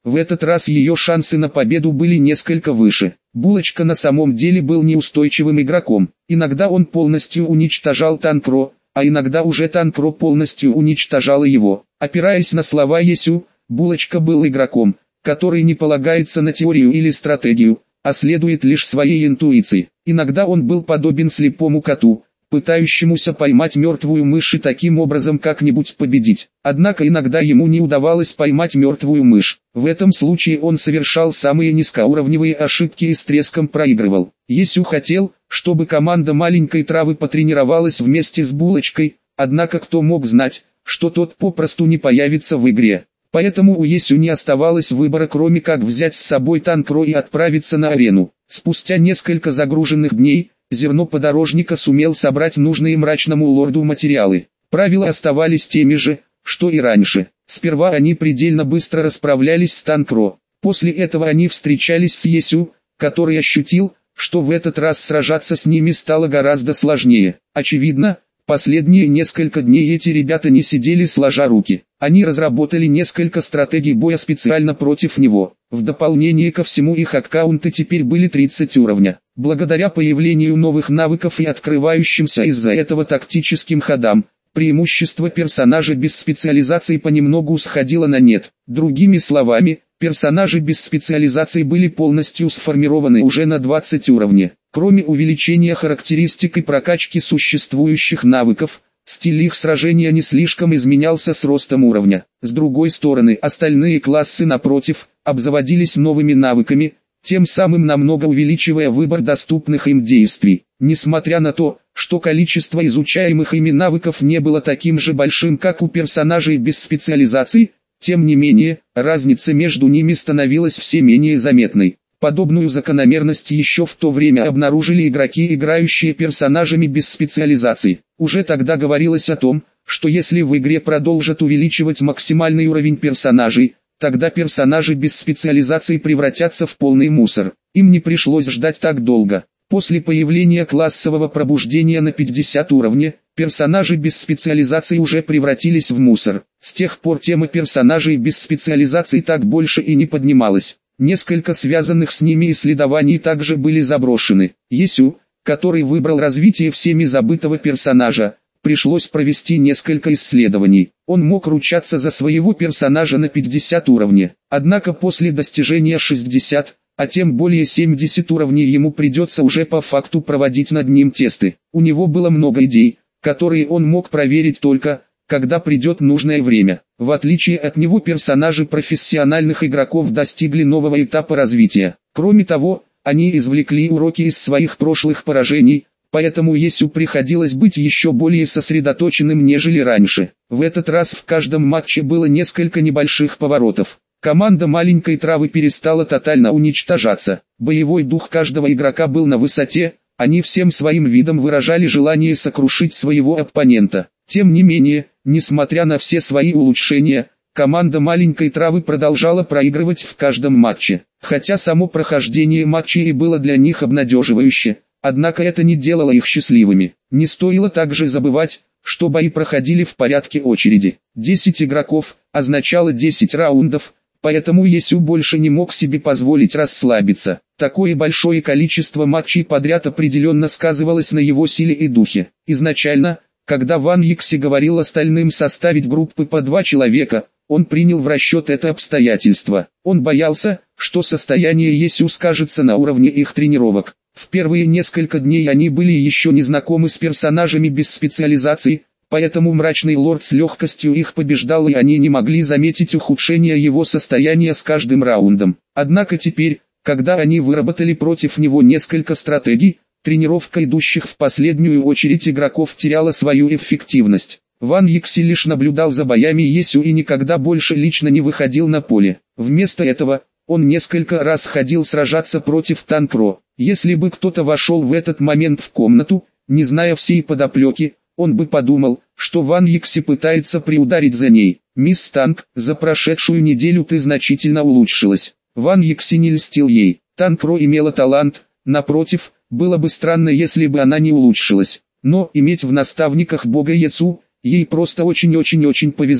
В этот раз ее шансы на победу были несколько выше. Булочка на самом деле был неустойчивым игроком. Иногда он полностью уничтожал Танкро, а иногда уже Танкро полностью уничтожала его. Опираясь на слова Есю, Булочка был игроком, который не полагается на теорию или стратегию, а следует лишь своей интуиции. Иногда он был подобен слепому коту, пытающемуся поймать мертвую мышь и таким образом как-нибудь победить. Однако иногда ему не удавалось поймать мертвую мышь. В этом случае он совершал самые низкоуровневые ошибки и с треском проигрывал. Есю хотел, чтобы команда маленькой травы потренировалась вместе с Булочкой, однако кто мог знать, что тот попросту не появится в игре. Поэтому у Есю не оставалось выбора, кроме как взять с собой Танкро и отправиться на арену. Спустя несколько загруженных дней, Зерно Подорожника сумел собрать нужные Мрачному Лорду материалы. Правила оставались теми же, что и раньше. Сперва они предельно быстро расправлялись с Танкро. После этого они встречались с Есю, который ощутил, что в этот раз сражаться с ними стало гораздо сложнее. Очевидно, последние несколько дней эти ребята не сидели сложа руки. Они разработали несколько стратегий боя специально против него. В дополнение ко всему их аккаунты теперь были тридцать уровня. Благодаря появлению новых навыков и открывающимся из-за этого тактическим ходам, преимущество персонажа без специализации понемногу сходило на нет. Другими словами, персонажи без специализации были полностью сформированы уже на двадцать уровне. Кроме увеличения характеристик и прокачки существующих навыков, стиль их сражения не слишком изменялся с ростом уровня. С другой стороны, остальные классы напротив, обзаводились новыми навыками, тем самым намного увеличивая выбор доступных им действий. Несмотря на то, что количество изучаемых ими навыков не было таким же большим, как у персонажей без специализации, тем не менее, разница между ними становилась все менее заметной. Подобную закономерность еще в то время обнаружили игроки, играющие персонажами без специализации. Уже тогда говорилось о том, что если в игре продолжат увеличивать максимальный уровень персонажей, тогда персонажи без специализации превратятся в полный мусор. Им не пришлось ждать так долго. После появления классового пробуждения на пятьдесят уровне, персонажи без специализации уже превратились в мусор. С тех пор тема персонажей без специализации так больше и не поднималась. Несколько связанных с ними исследований также были заброшены. Есю, который выбрал развитие всеми забытого персонажа, пришлось провести несколько исследований. Он мог ручаться за своего персонажа на пятьдесят уровне. Однако после достижения шестидесяти, а тем более семидесяти уровней ему придется уже по факту проводить над ним тесты. У него было много идей, которые он мог проверить только, когда придет нужное время. В отличие от него персонажи профессиональных игроков достигли нового этапа развития. Кроме того, они извлекли уроки из своих прошлых поражений, поэтому Есю приходилось быть еще более сосредоточенным, нежели раньше. В этот раз в каждом матче было несколько небольших поворотов. Команда маленькой травы перестала тотально уничтожаться. Боевой дух каждого игрока был на высоте, они всем своим видом выражали желание сокрушить своего оппонента. Тем не менее, несмотря на все свои улучшения, команда маленькой травы продолжала проигрывать в каждом матче. Хотя само прохождение матчей и было для них обнадеживающе, однако это не делало их счастливыми. Не стоило также забывать, что бои проходили в порядке очереди. десять игроков означало десять раундов, поэтому Есю больше не мог себе позволить расслабиться. Такое большое количество матчей подряд определенно сказывалось на его силе и духе. Изначально, когда Ван Йикси говорил остальным составить группы по два человека, он принял в расчет это обстоятельство. Он боялся, что состояние Есю скажется на уровне их тренировок. В первые несколько дней они были еще не знакомы с персонажами без специализации, поэтому Мрачный Лорд с легкостью их побеждал, и они не могли заметить ухудшение его состояния с каждым раундом. Однако теперь, когда они выработали против него несколько стратегий, тренировка идущих в последнюю очередь игроков теряла свою эффективность. Ван Йикси лишь наблюдал за боями Есю и никогда больше лично не выходил на поле. Вместо этого, он несколько раз ходил сражаться против Танкро. Если бы кто-то вошел в этот момент в комнату, не зная всей подоплеки, он бы подумал, что Ван Йикси пытается приударить за ней. «Мисс Танк, за прошедшую неделю ты значительно улучшилась». Ван Йикси не льстил ей. Танкро имела талант, напротив, было бы странно, если бы она не улучшилась. Но иметь в наставниках бога Яцу, ей просто очень-очень-очень повезло.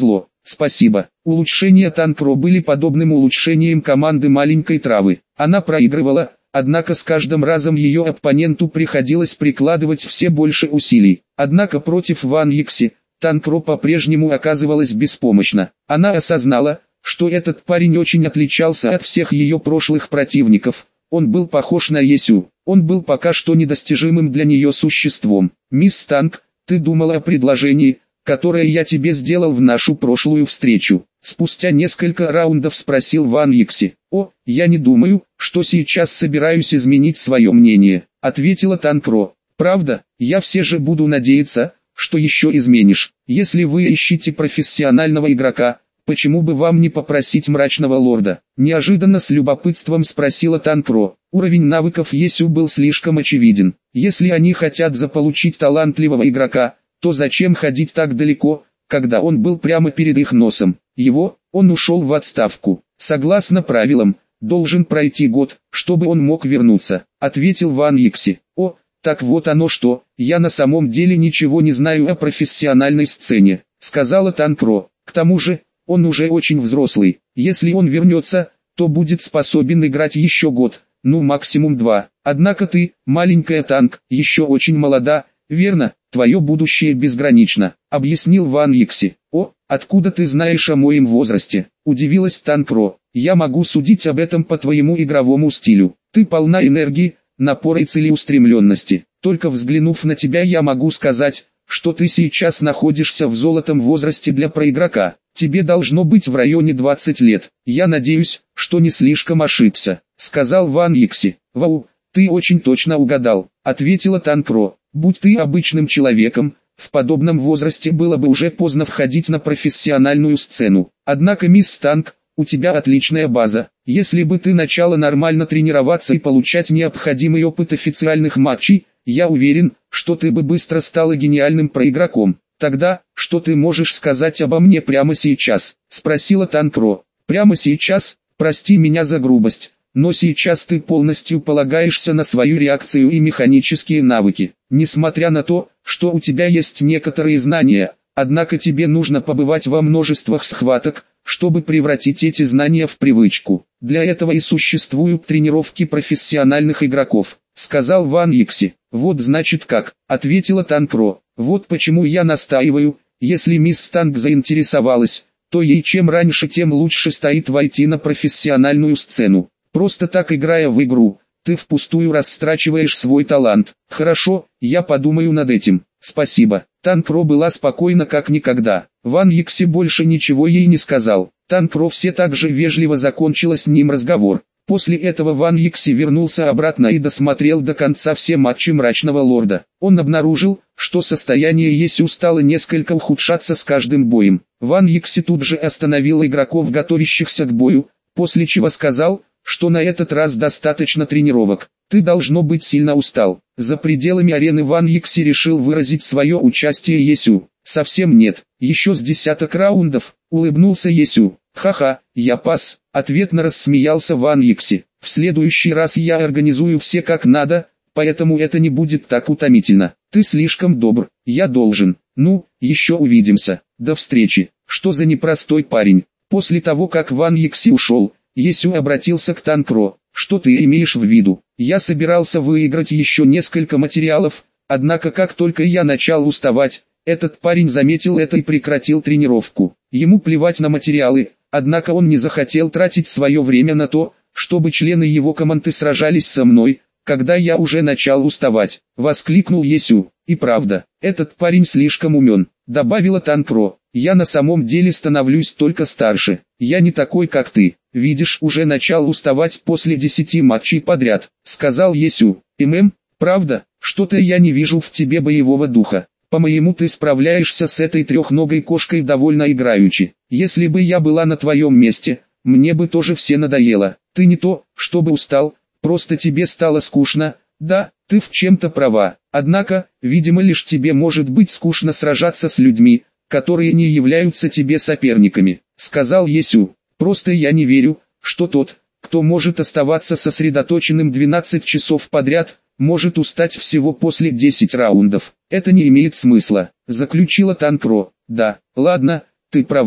спасибо. Улучшения Танкро были подобным улучшениям команды маленькой травы. Она проигрывала, однако с каждым разом ее оппоненту приходилось прикладывать все больше усилий. Однако против Ван Йикси, Танкро по-прежнему оказывалась беспомощна. Она осознала, что этот парень очень отличался от всех ее прошлых противников. Он был похож на Есю. Он был пока что недостижимым для нее существом. «Мисс Танк, ты думала о предложении, которое я тебе сделал в нашу прошлую встречу?» Спустя несколько раундов спросил Ван Йикси. «О, я не думаю, что сейчас собираюсь изменить свое мнение», ответила Танкро. «Правда, я все же буду надеяться, что еще изменишь. Если вы ищете профессионального игрока, почему бы вам не попросить мрачного лорда?» Неожиданно с любопытством спросила Танкро. Уровень навыков Есю был слишком очевиден. Если они хотят заполучить талантливого игрока, то зачем ходить так далеко, когда он был прямо перед их носом? Его, он ушел в отставку. Согласно правилам, должен пройти год, чтобы он мог вернуться, ответил Ван Йикси. О, так вот оно что, я на самом деле ничего не знаю о профессиональной сцене, сказала Танкро. К тому же, он уже очень взрослый. Если он вернется, то будет способен играть еще год, ну максимум два. Однако ты, маленькая Танк, еще очень молода, верно? Твое будущее безгранично, объяснил Ван Йикси. О, откуда ты знаешь о моем возрасте? Удивилась Танкро. Я могу судить об этом по твоему игровому стилю. Ты полна энергии, напора и целеустремленности. Только взглянув на тебя, я могу сказать, что ты сейчас находишься в золотом возрасте для проигрока. Тебе должно быть в районе двадцати лет. Я надеюсь, что не слишком ошибся, сказал Ван Йикси. Вау, ты очень точно угадал, ответила Танкро. Будь ты обычным человеком, в подобном возрасте было бы уже поздно входить на профессиональную сцену. Однако, мисс Танк, у тебя отличная база. Если бы ты начала нормально тренироваться и получать необходимый опыт официальных матчей, я уверен, что ты бы быстро стала гениальным проигроком. Тогда, что ты можешь сказать обо мне прямо сейчас? Спросила Танкро. Прямо сейчас? Прости меня за грубость, но сейчас ты полностью полагаешься на свою реакцию и механические навыки. Несмотря на то, что у тебя есть некоторые знания, однако тебе нужно побывать во множествах схваток, чтобы превратить эти знания в привычку. Для этого и существуют тренировки профессиональных игроков, сказал Ван Йикси. Вот значит как, ответила Танкро. Вот почему я настаиваю, если мисс Танк заинтересовалась, то ей чем раньше, тем лучше стоит войти на профессиональную сцену. Просто так играя в игру, ты впустую растрачиваешь свой талант. Хорошо, я подумаю над этим. Спасибо. Танкро была спокойна как никогда. Ван Йикси больше ничего ей не сказал. Танкро все так же вежливо закончила с ним разговор. После этого Ван Йикси вернулся обратно и досмотрел до конца все матчи Мрачного Лорда. Он обнаружил, что состояние Есю стало несколько ухудшаться с каждым боем. Ван Йикси тут же остановил игроков, готовящихся к бою, после чего сказал, что на этот раз достаточно тренировок. Ты должно быть сильно устал. За пределами арены Ван Йикси решил выразить свое участие Есю. Совсем нет, еще с десяток раундов, улыбнулся Есю. Ха-ха, я пас, ответно рассмеялся Ван Йикси. В следующий раз я организую все как надо, поэтому это не будет так утомительно. Ты слишком добр, я должен. Ну, еще увидимся. До встречи. Что за непростой парень. После того как Ван Йикси ушел, Есю обратился к Танкро. Что ты имеешь в виду? Я собирался выиграть еще несколько материалов, однако как только я начал уставать, этот парень заметил это и прекратил тренировку. Ему плевать на материалы, однако он не захотел тратить свое время на то, чтобы члены его команды сражались со мной, когда я уже начал уставать. Воскликнул Есю. И правда, этот парень слишком умен, добавила Танкро. Я на самом деле становлюсь только старше. Я не такой как ты. Видишь, уже начал уставать после десяти матчей подряд, сказал Есю. ММ, правда, что-то я не вижу в тебе боевого духа. По-моему, ты справляешься с этой трехногой кошкой довольно играючи. Если бы я была на твоем месте, мне бы тоже все надоело. Ты не то, чтобы устал, просто тебе стало скучно. Да, ты в чем-то права. Однако, видимо, лишь тебе может быть скучно сражаться с людьми, которые не являются тебе соперниками, сказал Есю. Просто я не верю, что тот, кто может оставаться сосредоточенным двенадцать часов подряд, может устать всего после десяти раундов. Это не имеет смысла, заключила Танкро. Да, ладно, ты права,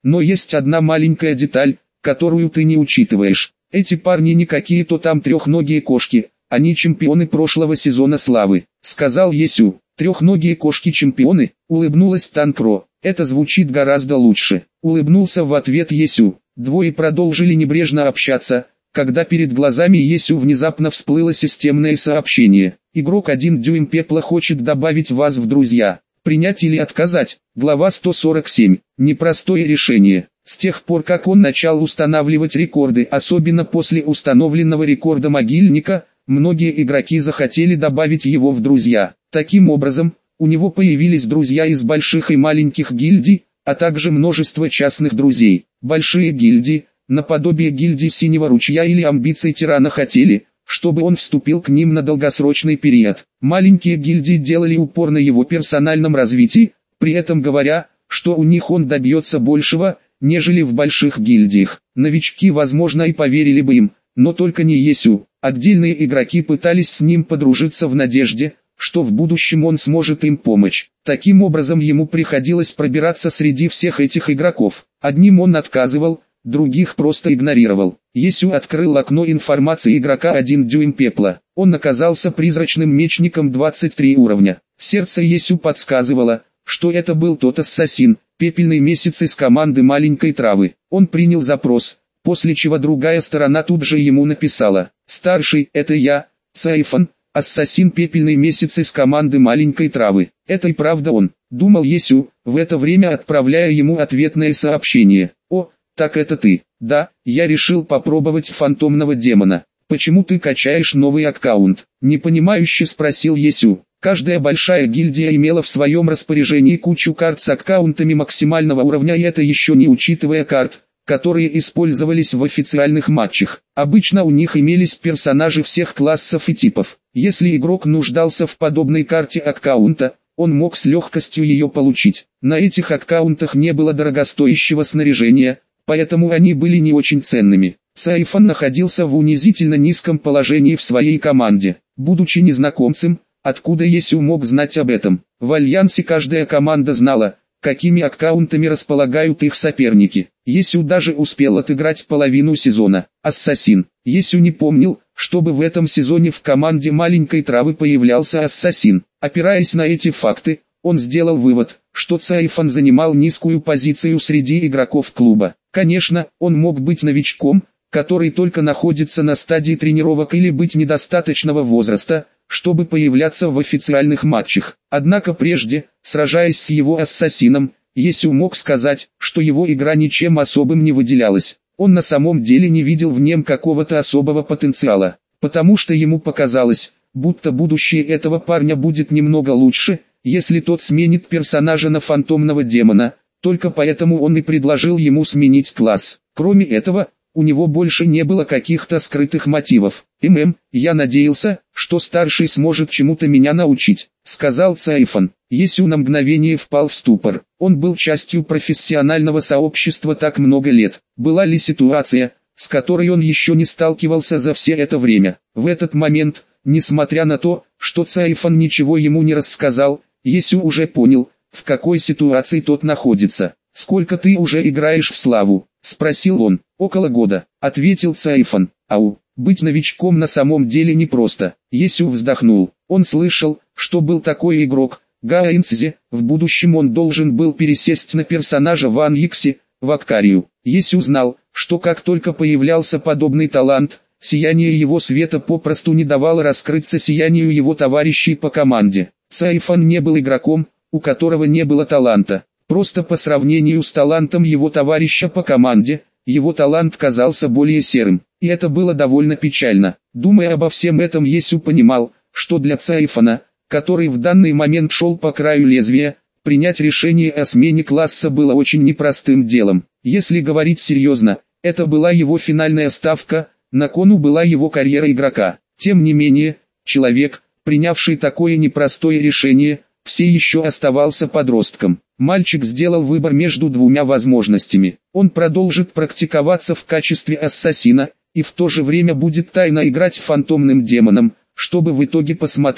Но есть одна маленькая деталь, которую ты не учитываешь. Эти парни не какие-то там трехногие кошки, они чемпионы прошлого сезона славы, сказал Есю. Трехногие кошки-чемпионы, улыбнулась Танкро. Это звучит гораздо лучше. Улыбнулся в ответ Есю. Двое продолжили небрежно общаться, когда перед глазами Есю внезапно всплыло системное сообщение. Игрок один дюйм пепла хочет добавить вас в друзья. Принять или отказать? Глава сто сорок семь. Непростое решение. С тех пор, как он начал устанавливать рекорды, особенно после установленного рекорда могильника, многие игроки захотели добавить его в друзья. Таким образом, у него появились друзья из больших и маленьких гильдий, а также множество частных друзей. Большие гильдии, наподобие гильдии Синего Ручья или амбиций Тирана, хотели, чтобы он вступил к ним на долгосрочный период. Маленькие гильдии делали упор на его персональном развитии, при этом говоря, что у них он добьется большего, нежели в больших гильдиях. Новички, возможно, и поверили бы им, но только не Есю. Отдельные игроки пытались с ним подружиться в надежде, что в будущем он сможет им помочь. Таким образом ему приходилось пробираться среди всех этих игроков. Одним он отказывал, других просто игнорировал. Есю открыл окно информации игрока один дюйм пепла. Он оказался призрачным мечником двадцать три уровня. Сердце Есю подсказывало, что это был тот ассасин, пепельный месяц из команды маленькой травы. Он принял запрос, после чего другая сторона тут же ему написала: «Старший, это я, Цайфан, ассасин пепельный месяц из команды маленькой травы». Это и правда он, думал Есю, в это время отправляя ему ответное сообщение. «О, так это ты. Да, я решил попробовать фантомного демона. Почему ты качаешь новый аккаунт?» Непонимающе спросил Есю. Каждая большая гильдия имела в своем распоряжении кучу карт с аккаунтами максимального уровня, и это еще не учитывая карт, которые использовались в официальных матчах. Обычно у них имелись персонажи всех классов и типов. Если игрок нуждался в подобной карте аккаунта, он мог с легкостью ее получить. На этих аккаунтах не было дорогостоящего снаряжения, поэтому они были не очень ценными. Цайфан находился в унизительно низком положении в своей команде. Будучи незнакомцем, откуда Есю мог знать об этом? В Альянсе каждая команда знала, какими аккаунтами располагают их соперники. Есю даже успел отыграть половину сезона. Ассасин. Есю не помнил, чтобы в этом сезоне в команде маленькой травы появлялся ассасин. Опираясь на эти факты, он сделал вывод, что Цайфан занимал низкую позицию среди игроков клуба. Конечно, он мог быть новичком, который только находится на стадии тренировок, или быть недостаточного возраста, чтобы появляться в официальных матчах. Однако прежде, сражаясь с его ассасином, Есю мог сказать, что его игра ничем особым не выделялась. Он на самом деле не видел в нем какого-то особого потенциала, потому что ему показалось, будто будущее этого парня будет немного лучше, если тот сменит персонажа на фантомного демона. Только поэтому он и предложил ему сменить класс. Кроме этого, у него больше не было каких-то скрытых мотивов. «ММ, я надеялся, что старший сможет чему-то меня научить», — сказал Цайфан. Есю на мгновение впал в ступор. Он был частью профессионального сообщества так много лет. Была ли ситуация, с которой он еще не сталкивался за все это время? В этот момент, несмотря на то, что Цайфан ничего ему не рассказал, Есю уже понял, в какой ситуации тот находится. «Сколько ты уже играешь в славу?» — спросил он. «Около года», — ответил Цайфан. «Ау, быть новичком на самом деле непросто». Есю вздохнул. Он слышал, что был такой игрок, Гаэнцзи. В будущем он должен был пересесть на персонажа Ван Йикси, в Аккарию. Есю знал, что как только появлялся подобный талант, сияние его света попросту не давало раскрыться сиянию его товарищей по команде. Цайфан не был игроком, у которого не было таланта. Просто по сравнению с талантом его товарища по команде, его талант казался более серым, и это было довольно печально. Думая обо всем этом, Есю понимал, что для Цайфана, который в данный момент шел по краю лезвия, принять решение о смене класса было очень непростым делом. Если говорить серьезно, это была его финальная ставка, на кону была его карьера игрока. Тем не менее, человек, принявший такое непростое решение, все еще оставался подростком. Мальчик сделал выбор между двумя возможностями. Он продолжит практиковаться в качестве ассасина, и в то же время будет тайно играть фантомным демоном, чтобы в итоге посмотреть,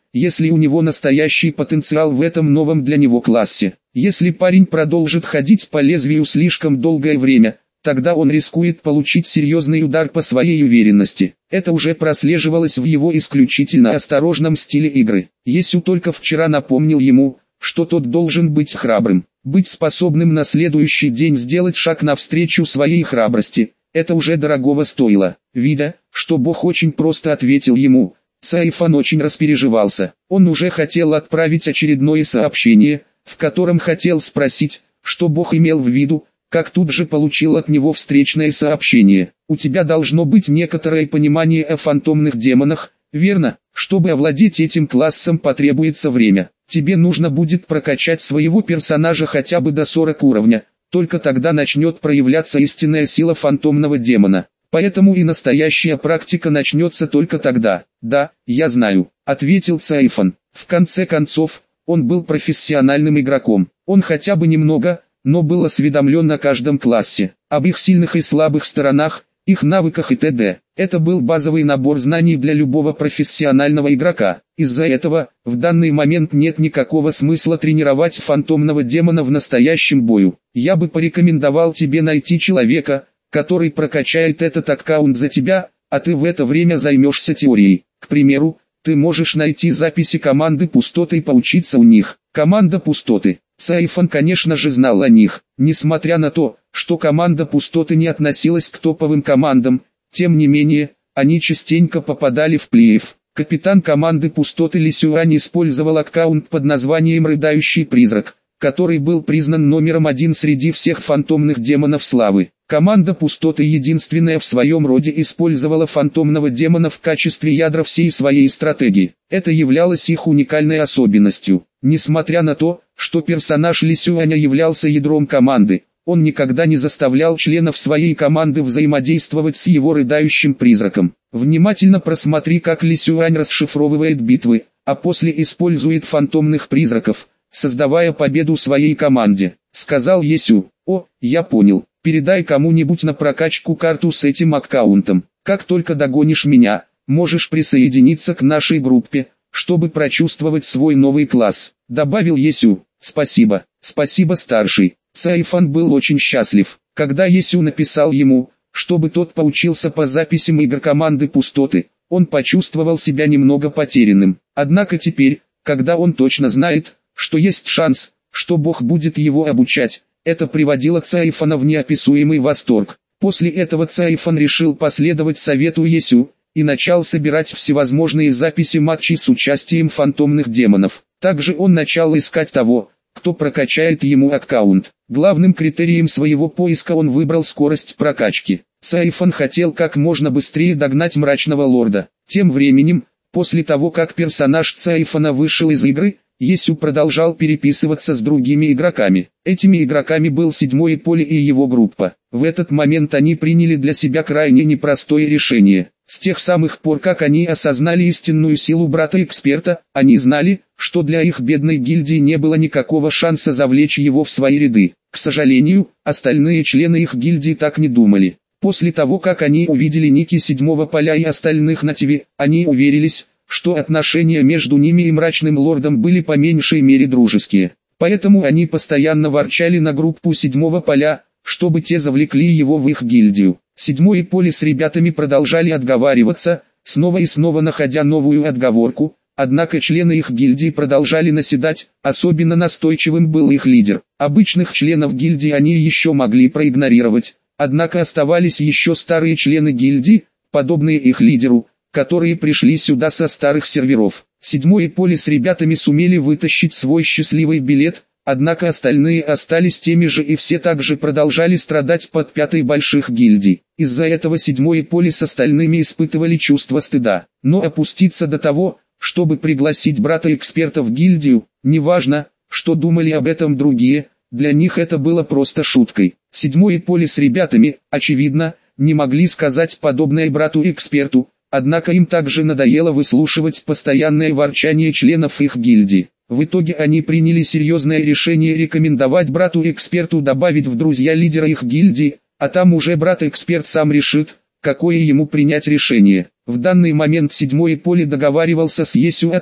если у него настоящий потенциал в этом новом для него классе. Если парень продолжит ходить по лезвию слишком долгое время, тогда он рискует получить серьезный удар по своей уверенности. Это уже прослеживалось в его исключительно осторожном стиле игры. Есю только вчера напомнил ему, что тот должен быть храбрым, быть способным на следующий день сделать шаг навстречу своей храбрости. Это уже дорогого стоило. Видя, что Бог очень просто ответил ему, Цаифан очень распереживался. Он уже хотел отправить очередное сообщение, в котором хотел спросить, что Бог имел в виду, как тут же получил от него встречное сообщение. У тебя должно быть некоторое понимание о фантомных демонах, верно? Чтобы овладеть этим классом потребуется время. Тебе нужно будет прокачать своего персонажа хотя бы до сорока уровня, только тогда начнет проявляться истинная сила фантомного демона. Поэтому и настоящая практика начнется только тогда. Да, я знаю, ответил Цаифан. В конце концов, он был профессиональным игроком. Он хотя бы немного, но был осведомлен о каждом классе, об их сильных и слабых сторонах, их навыках и т.д. Это был базовый набор знаний для любого профессионального игрока. Из-за этого, в данный момент нет никакого смысла тренировать фантомного демона в настоящем бою. Я бы порекомендовал тебе найти человека, который прокачает этот аккаунт за тебя, а ты в это время займешься теорией. К примеру, ты можешь найти записи команды Пустоты и поучиться у них. Команда Пустоты. Цаифан, конечно же, знал о них, несмотря на то, что команда Пустоты не относилась к топовым командам, тем не менее, они частенько попадали в плей-офф. Капитан команды Пустоты Ли Сюань использовал аккаунт под названием «Рыдающий призрак», который был признан номером один среди всех фантомных демонов славы. Команда Пустоты единственная в своем роде использовала фантомного демона в качестве ядра всей своей стратегии. Это являлось их уникальной особенностью. Несмотря на то, что персонаж Ли Сюаня являлся ядром команды, он никогда не заставлял членов своей команды взаимодействовать с его рыдающим призраком. Внимательно просмотри, как Ли Сюань расшифровывает битвы, а после использует фантомных призраков, создавая победу своей команде, сказал Есю. О, я понял. Передай кому-нибудь на прокачку карту с этим аккаунтом. Как только догонишь меня, можешь присоединиться к нашей группе, чтобы прочувствовать свой новый класс, добавил Есю. Спасибо, спасибо, старший. Цаифан был очень счастлив, когда Есю написал ему, чтобы тот поучился по записям игр команды Пустоты. Он почувствовал себя немного потерянным. Однако теперь, когда он точно знает, что есть шанс, что Бог будет его обучать, это приводило Цаифана в неописуемый восторг. После этого Цаифан решил последовать совету Есю и начал собирать всевозможные записи матчей с участием фантомных демонов. Также он начал искать того, кто прокачает ему аккаунт. Главным критерием своего поиска он выбрал скорость прокачки. Цаифан хотел как можно быстрее догнать Мрачного Лорда. Тем временем, после того как персонаж Цаифана вышел из игры, Есю продолжал переписываться с другими игроками. Этими игроками был Седьмое Поле и его группа. В этот момент они приняли для себя крайне непростое решение. С тех самых пор, как они осознали истинную силу брата-эксперта, они знали, что для их бедной гильдии не было никакого шанса завлечь его в свои ряды. К сожалению, остальные члены их гильдии так не думали. После того, как они увидели ники Седьмого Поля и остальных на ТВ, они уверились, что отношения между ними и Мрачным Лордом были по меньшей мере дружеские. Поэтому они постоянно ворчали на группу Седьмого Поля, чтобы те завлекли его в их гильдию. Седьмое Поле с ребятами продолжали отговариваться, снова и снова находя новую отговорку, однако члены их гильдии продолжали наседать, особенно настойчивым был их лидер. Обычных членов гильдии они еще могли проигнорировать, однако оставались еще старые члены гильдии, подобные их лидеру, которые пришли сюда со старых серверов. Седьмое Поле с ребятами сумели вытащить свой счастливый билет, однако остальные остались теми же и все также продолжали страдать под пятой больших гильдий. Из-за этого Седьмое Поле с остальными испытывали чувство стыда. Но опуститься до того, чтобы пригласить брата-эксперта в гильдию, неважно, что думали об этом другие, для них это было просто шуткой. Седьмое Поле с ребятами, очевидно, не могли сказать подобное брату-эксперту, однако им также надоело выслушивать постоянное ворчание членов их гильдии. В итоге они приняли серьезное решение рекомендовать брату-эксперту добавить в друзья лидера их гильдии, а там уже брат-эксперт сам решит, какое ему принять решение. В данный момент Седьмое Поле договаривался с Есю о том,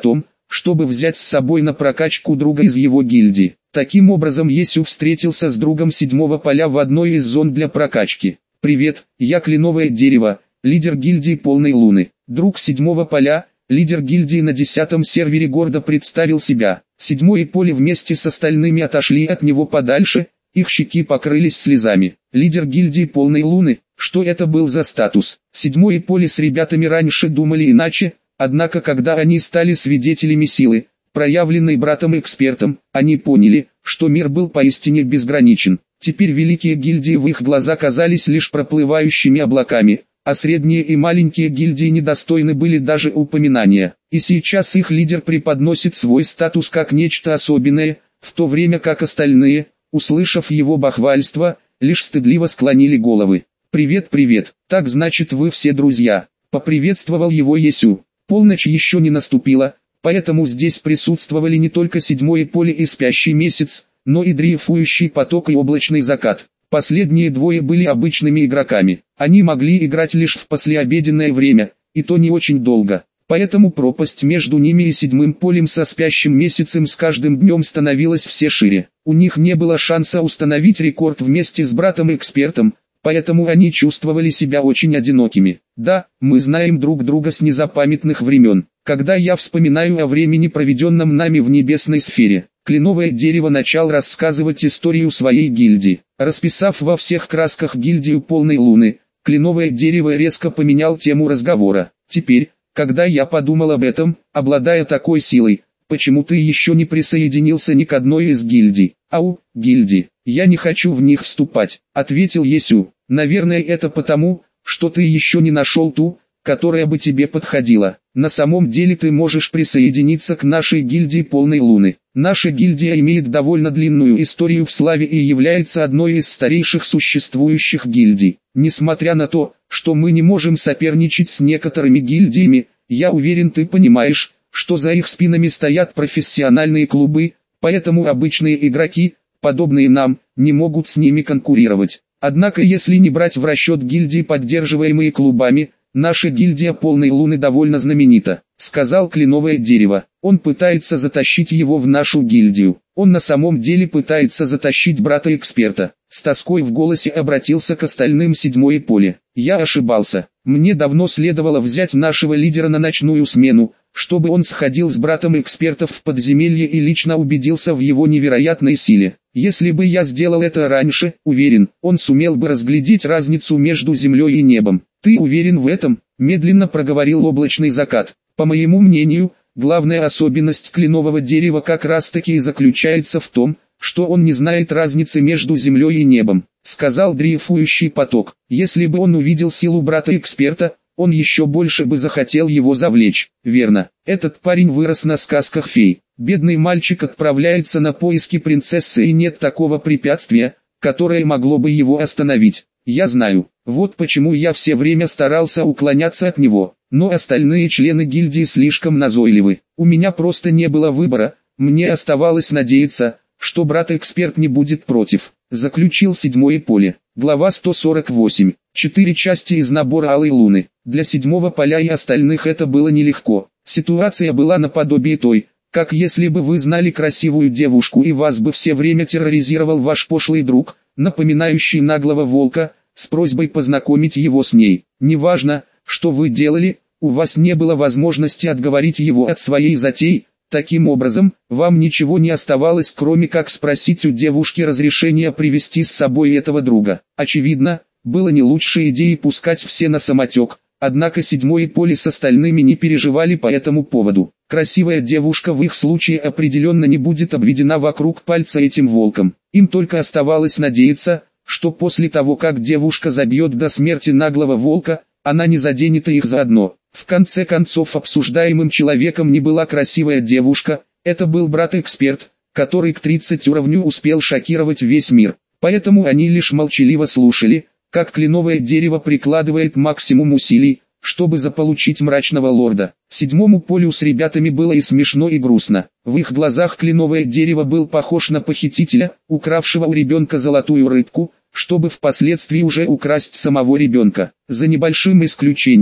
чтобы взять с собой на прокачку друга из его гильдии. Таким образом Есю встретился с другом седьмого поля в одной из зон для прокачки. «Привет, я Кленовое дерево, лидер гильдии Полной Луны». Друг седьмого поля, лидер гильдии на десятом сервере гордо представил себя. Седьмое поле вместе с остальными отошли от него подальше, их щеки покрылись слезами. Лидер гильдии Полной Луны, что это был за статус? Седьмое поле с ребятами раньше думали иначе, однако когда они стали свидетелями силы, проявленной братом-экспертом, они поняли, что мир был поистине безграничен. Теперь великие гильдии в их глаза казались лишь проплывающими облаками, а средние и маленькие гильдии недостойны были даже упоминания. И сейчас их лидер преподносит свой статус как нечто особенное, в то время как остальные, услышав его бахвальство, лишь стыдливо склонили головы. «Привет, привет, так значит вы все друзья», — поприветствовал его Есю. Полночь еще не наступила, поэтому здесь присутствовали не только седьмое поле и спящий месяц, но и дрейфующий поток и облачный закат. Последние двое были обычными игроками. Они могли играть лишь в послеобеденное время, и то не очень долго. Поэтому пропасть между ними и седьмым полем со спящим месяцем с каждым днем становилась все шире. У них не было шанса установить рекорд вместе с братом-экспертом, поэтому они чувствовали себя очень одинокими. Да, мы знаем друг друга с незапамятных времен. Когда я вспоминаю о времени, проведенном нами в небесной сфере, Кленовое дерево начал рассказывать историю своей гильдии. Расписав во всех красках гильдию Полной Луны, Кленовое дерево резко поменял тему разговора. Теперь, когда я подумал об этом, обладая такой силой, почему ты еще не присоединился ни к одной из гильдий? Ау, гильдии, я не хочу в них вступать, ответил Есю. Наверное, это потому, что ты еще не нашел ту, которая бы тебе подходила. На самом деле ты можешь присоединиться к нашей гильдии Полной Луны. Наша гильдия имеет довольно длинную историю в славе и является одной из старейших существующих гильдий. Несмотря на то, что мы не можем соперничать с некоторыми гильдиями, я уверен, ты понимаешь, что за их спинами стоят профессиональные клубы, поэтому обычные игроки, подобные нам, не могут с ними конкурировать. Однако если не брать в расчет гильдии, поддерживаемые клубами, наша гильдия Полной Луны довольно знаменита, сказал Кленовое дерево. Он пытается затащить его в нашу гильдию. Он на самом деле пытается затащить брата-эксперта. С тоской в голосе обратился к остальным седьмое поле. Я ошибался. Мне давно следовало взять нашего лидера на ночную смену, чтобы он сходил с братом-экспертов в подземелье и лично убедился в его невероятной силе. Если бы я сделал это раньше, уверен, он сумел бы разглядеть разницу между землей и небом. Ты уверен в этом? Медленно проговорил облачный закат. По моему мнению, главная особенность Кленового дерева как раз таки и заключается в том, что он не знает разницы между землей и небом, сказал дрейфующий поток. Если бы он увидел силу брата-эксперта, он еще больше бы захотел его завлечь. Верно, этот парень вырос на сказках фей. Бедный мальчик отправляется на поиски принцессы, и нет такого препятствия, которое могло бы его остановить. Я знаю, вот почему я все время старался уклоняться от него, но остальные члены гильдии слишком назойливы. У меня просто не было выбора, мне оставалось надеяться, что брат-эксперт не будет против, заключил седьмое поле. Глава сто сорок восемь. Четыре части из набора Алой Луны. Для седьмого поля и остальных это было нелегко. Ситуация была наподобие той, как если бы вы знали красивую девушку и вас бы все время терроризировал ваш пошлый друг, напоминающий наглого волка, с просьбой познакомить его с ней. Неважно, что вы делали, у вас не было возможности отговорить его от своей затеи. Таким образом, вам ничего не оставалось, кроме как спросить у девушки разрешения привести с собой этого друга. Очевидно, было не лучшей идеей пускать все на самотек, однако седьмое поле с остальными не переживали по этому поводу. Красивая девушка в их случае определенно не будет обведена вокруг пальца этим волком. Им только оставалось надеяться, что после того, как девушка забьет до смерти наглого волка, она не заденет их заодно. В конце концов, обсуждаемым человеком не была красивая девушка, это был брат-эксперт, который к тридцати уровню успел шокировать весь мир. Поэтому они лишь молчаливо слушали, как Кленовое дерево прикладывает максимум усилий, чтобы заполучить мрачного лорда. Седьмому полю с ребятами было и смешно, и грустно. В их глазах Кленовое дерево был похож на похитителя, укравшего у ребенка золотую рыбку, чтобы впоследствии уже украсть самого ребенка. За небольшим исключением,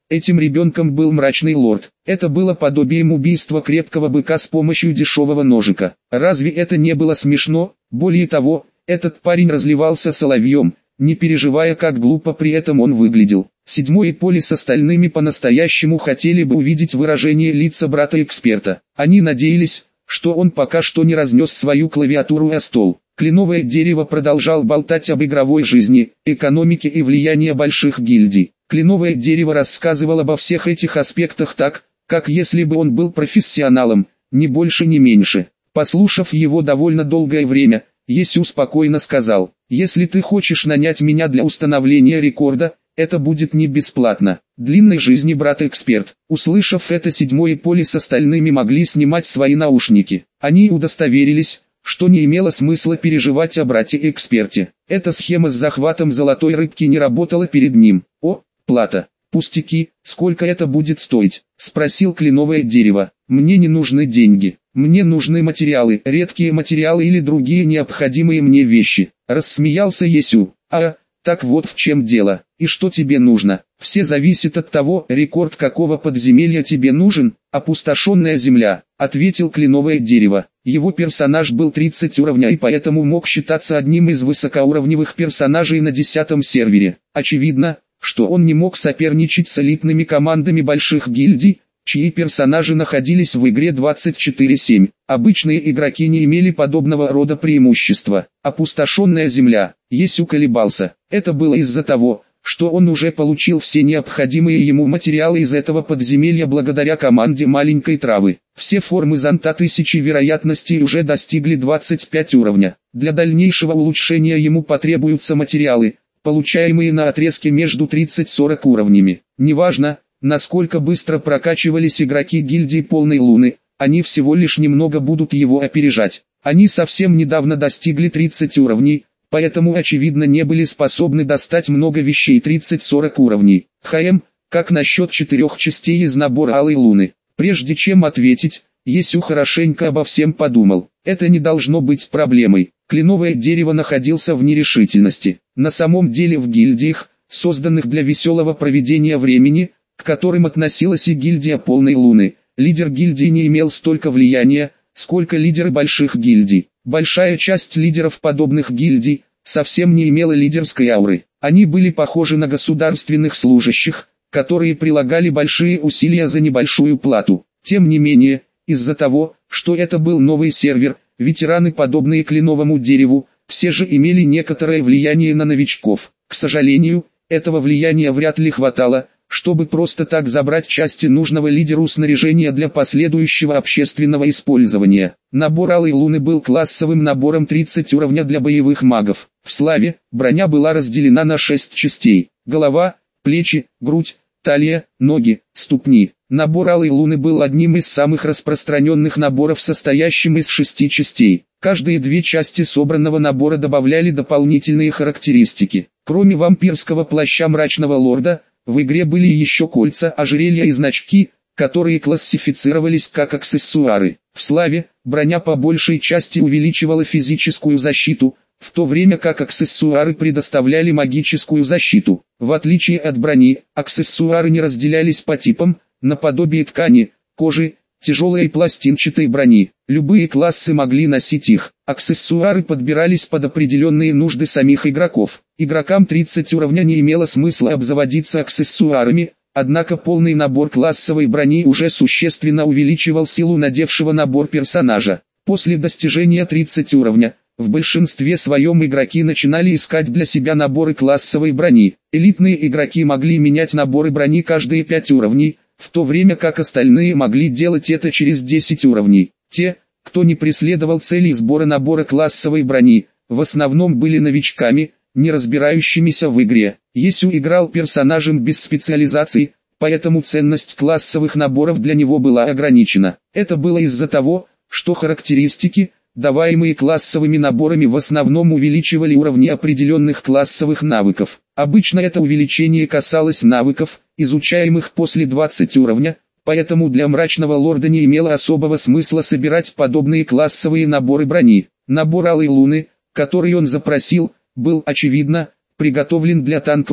Этим ребенком был мрачный лорд. Это было подобием убийства крепкого быка с помощью дешевого ножика. Разве это не было смешно? Более того, этот парень разливался соловьем, не переживая, как глупо при этом он выглядел. Седьмой поле с остальными по-настоящему хотели бы увидеть выражение лица брата-эксперта. Они надеялись, что он пока что не разнес свою клавиатуру о стол. Кленовое дерево продолжал болтать об игровой жизни, экономике и влиянии больших гильдий. Кленовое дерево рассказывало обо всех этих аспектах так, как если бы он был профессионалом, ни больше ни меньше. Послушав его довольно долгое время, Есю спокойно сказал: «Если ты хочешь нанять меня для установления рекорда, это будет не бесплатно. Длинной жизни, брат-эксперт». Услышав это, седьмое поле с остальными могли снимать свои наушники. Они удостоверились, что не имело смысла переживать о брате-эксперте. Эта схема с захватом золотой рыбки не работала перед ним. «О, плата. Пустяки, сколько это будет стоить?» — спросил кленовое дерево. «Мне не нужны деньги. Мне нужны материалы, редкие материалы или другие необходимые мне вещи», — рассмеялся Есю. «А, так вот в чем дело. И что тебе нужно? Все зависит от того, рекорд какого подземелья тебе нужен». «Опустошенная земля», — ответил кленовое дерево. Его персонаж был тридцать уровня и поэтому мог считаться одним из высокоуровневых персонажей на десятом сервере. Очевидно, что он не мог соперничать с элитными командами больших гильдий, чьи персонажи находились в игре двадцать четыре семь. Обычные игроки не имели подобного рода преимущества. Опустошенная земля. Есю колебался. Это было из-за того, что он уже получил все необходимые ему материалы из этого подземелья благодаря команде маленькой травы. Все формы зонта тысячи вероятностей уже достигли двадцать пять уровня. Для дальнейшего улучшения ему потребуются материалы, получаемые на отрезке между тридцать-сорок уровнями. Неважно, насколько быстро прокачивались игроки гильдии Полной Луны, они всего лишь немного будут его опережать. Они совсем недавно достигли тридцати уровней, поэтому очевидно не были способны достать много вещей тридцать-сорок уровней. ХМ, как насчет четырех частей из набора Алой Луны? Прежде чем ответить, Есю хорошенько обо всем подумал. Это не должно быть проблемой. Кленовое дерево находился в нерешительности. На самом деле в гильдиях, созданных для веселого проведения времени, к которым относилась и гильдия Полной Луны, лидер гильдии не имел столько влияния, сколько лидеры больших гильдий. Большая часть лидеров подобных гильдий совсем не имела лидерской ауры. Они были похожи на государственных служащих, которые прилагали большие усилия за небольшую плату. Тем не менее, из-за того, что это был новый сервер, ветераны, подобные кленовому дереву, все же имели некоторое влияние на новичков. К сожалению, этого влияния вряд ли хватало, чтобы просто так забрать части нужного лидеру снаряжения для последующего общественного использования. Набор Алой Луны был классовым набором тридцать уровня для боевых магов. В славе, броня была разделена на шесть частей: голова, плечи, грудь, талия, ноги, ступни. Набор Алой Луны был одним из самых распространенных наборов, состоящим из шести частей. Каждые две части собранного набора добавляли дополнительные характеристики. Кроме вампирского плаща Мрачного Лорда, в игре были еще кольца, ожерелья и значки, которые классифицировались как аксессуары. В славе, броня по большей части увеличивала физическую защиту, в то время как аксессуары предоставляли магическую защиту. В отличие от брони, аксессуары не разделялись по типам, наподобие ткани, кожи, тяжелой и пластинчатой брони. Любые классы могли носить их. Аксессуары подбирались под определенные нужды самих игроков. Игрокам тридцать уровня не имело смысла обзаводиться аксессуарами, однако полный набор классовой брони уже существенно увеличивал силу надевшего набор персонажа. После достижения тридцати уровня, в большинстве своем игроки начинали искать для себя наборы классовой брони. Элитные игроки могли менять наборы брони каждые пять уровней, в то время как остальные могли делать это через десять уровней. Те, кто не преследовал цели сбора набора классовой брони, в основном были новичками, не разбирающимися в игре. Есю играл персонажем без специализации, поэтому ценность классовых наборов для него была ограничена. Это было из-за того, что характеристики, даваемые классовыми наборами, в основном увеличивали уровни определенных классовых навыков. Обычно это увеличение касалось навыков, изучаемых после двадцати уровня, поэтому для Мрачного Лорда не имело особого смысла собирать подобные классовые наборы брони. Набор Алой Луны, который он запросил, был, очевидно, приготовлен для Танкро.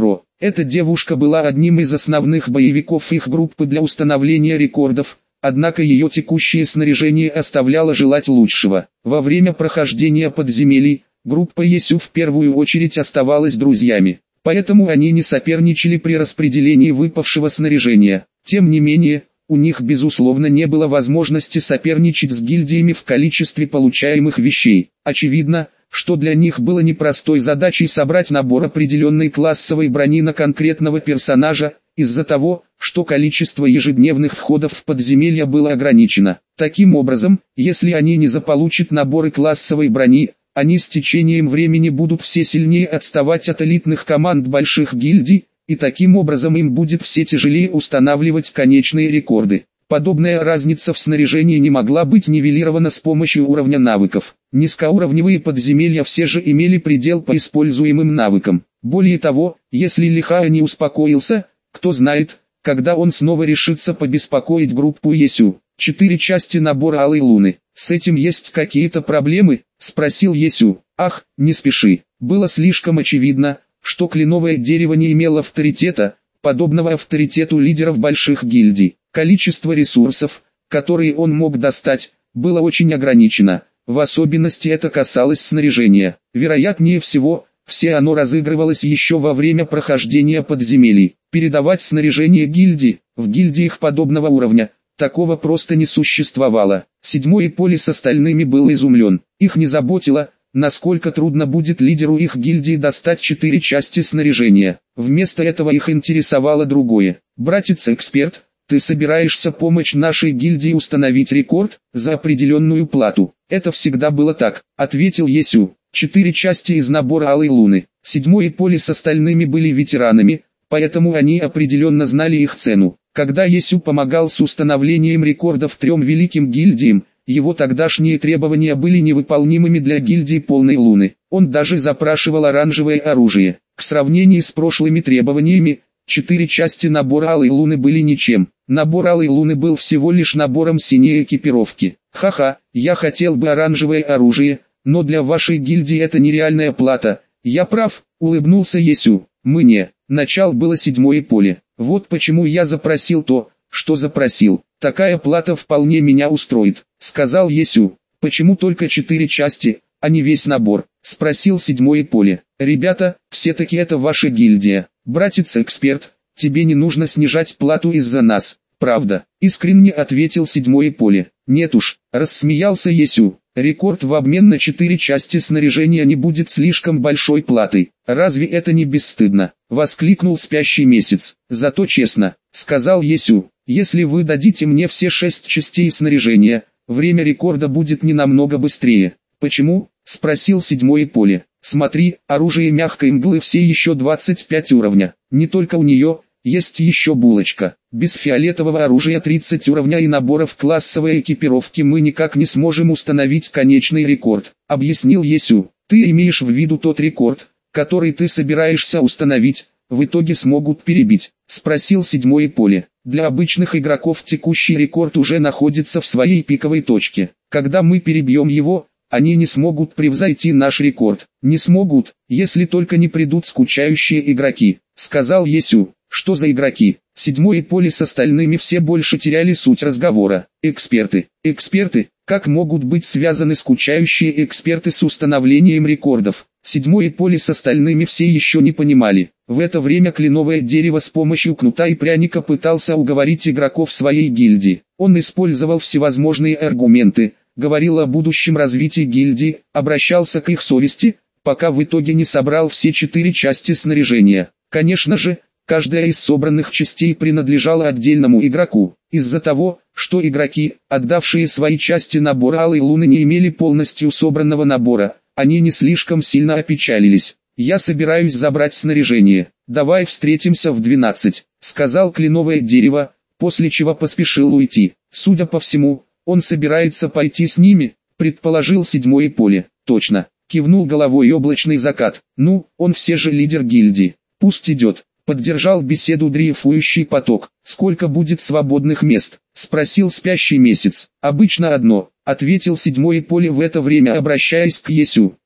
Эта девушка была одним из основных боевиков их группы для установления рекордов, однако ее текущее снаряжение оставляло желать лучшего. Во время прохождения подземелий, группа Есю в первую очередь оставалась друзьями, поэтому они не соперничали при распределении выпавшего снаряжения. Тем не менее, у них безусловно не было возможности соперничать с гильдиями в количестве получаемых вещей. Очевидно, что для них было непростой задачей собрать набор определенной классовой брони на конкретного персонажа, из-за того, что количество ежедневных входов в подземелья было ограничено. Таким образом, если они не заполучат наборы классовой брони, они с течением времени будут все сильнее отставать от элитных команд больших гильдий, и таким образом им будет все тяжелее устанавливать конечные рекорды. Подобная разница в снаряжении не могла быть нивелирована с помощью уровня навыков. Низкоуровневые подземелья все же имели предел по используемым навыкам. Более того, если Лихая не успокоился, кто знает, когда он снова решится побеспокоить группу Есю. Четыре части набора Алой Луны. С этим есть какие-то проблемы? Спросил Есю. Ах, не спеши. Было слишком очевидно, что кленовое дерево не имело авторитета, подобного авторитету лидеров больших гильдий. Количество ресурсов, которые он мог достать, было очень ограничено. В особенности это касалось снаряжения. Вероятнее всего, все оно разыгрывалось еще во время прохождения подземелий. Передавать снаряжение гильдии, в гильдиях подобного уровня, такого просто не существовало. Седьмой поле с остальными был изумлен. Их не заботило, насколько трудно будет лидеру их гильдии достать четыре части снаряжения. Вместо этого их интересовало другое. Братец-эксперт, ты собираешься помочь нашей гильдии установить рекорд за определенную плату? Это всегда было так, ответил Есю. Четыре части из набора Алой Луны. Седьмое поле с остальными были ветеранами, поэтому они определенно знали их цену. Когда Есю помогал с установлением рекордов трем великим гильдиям, его тогдашние требования были невыполнимыми для гильдии Полной Луны. Он даже запрашивал оранжевое оружие. В сравнении с прошлыми требованиями, четыре части набора Алой Луны были ничем. Набор Алой Луны был всего лишь набором синей экипировки. Ха-ха, я хотел бы оранжевое оружие, но для вашей гильдии это нереальная плата. Я прав, улыбнулся Есю. Мы не. Начал было седьмое поле. Вот почему я запросил то, что запросил. Такая плата вполне меня устроит, сказал Есю. Почему только четыре части, а не весь набор? Спросил седьмое поле. Ребята, все-таки это ваша гильдия. Братец-эксперт, тебе не нужно снижать плату из-за нас, правда? Искренне ответил седьмое поле. Нет уж, рассмеялся Есю. Рекорд в обмен на четыре части снаряжения не будет слишком большой платой. Разве это не бесстыдно? Воскликнул спящий месяц. Зато честно, сказал Есю, если вы дадите мне все шесть частей снаряжения, время рекорда будет не намного быстрее. Почему? Спросил седьмое поле. Смотри, оружие мягкой мглы все еще двадцать пять уровня. Не только у нее, есть еще булочка. Без фиолетового оружия тридцать уровня и наборов классовой экипировки мы никак не сможем установить конечный рекорд, объяснил Есю. Ты имеешь в виду тот рекорд, который ты собираешься установить, в итоге смогут перебить? Спросил седьмое поле. Для обычных игроков текущий рекорд уже находится в своей пиковой точке. Когда мы перебьем его, они не смогут превзойти наш рекорд. Не смогут, если только не придут скучающие игроки, сказал Есю. Что за игроки? Седьмое поле с остальными все больше теряли суть разговора. Эксперты. Эксперты, как могут быть связаны скучающие эксперты с установлением рекордов? Седьмое поле с остальными все еще не понимали. В это время кленовое дерево с помощью кнута и пряника пытался уговорить игроков своей гильдии. Он использовал всевозможные аргументы, говорил о будущем развитии гильдии, обращался к их совести, пока в итоге не собрал все четыре части снаряжения. Конечно же, каждая из собранных частей принадлежала отдельному игроку. Из-за того, что игроки, отдавшие свои части набора Алой Луны, не имели полностью собранного набора, они не слишком сильно опечалились. «Я собираюсь забрать снаряжение. Давай встретимся в двенадцать», — сказал кленовое дерево, после чего поспешил уйти. Судя по всему, он собирается пойти с ними, предположил седьмое поле. Точно, кивнул головой облачный закат. Ну, он все же лидер гильдии. Пусть идет. Поддержал беседу дрейфующий поток. «Сколько будет свободных мест?» — спросил спящий месяц. «Обычно одно», — ответил седьмое поле в это время, обращаясь к Есю.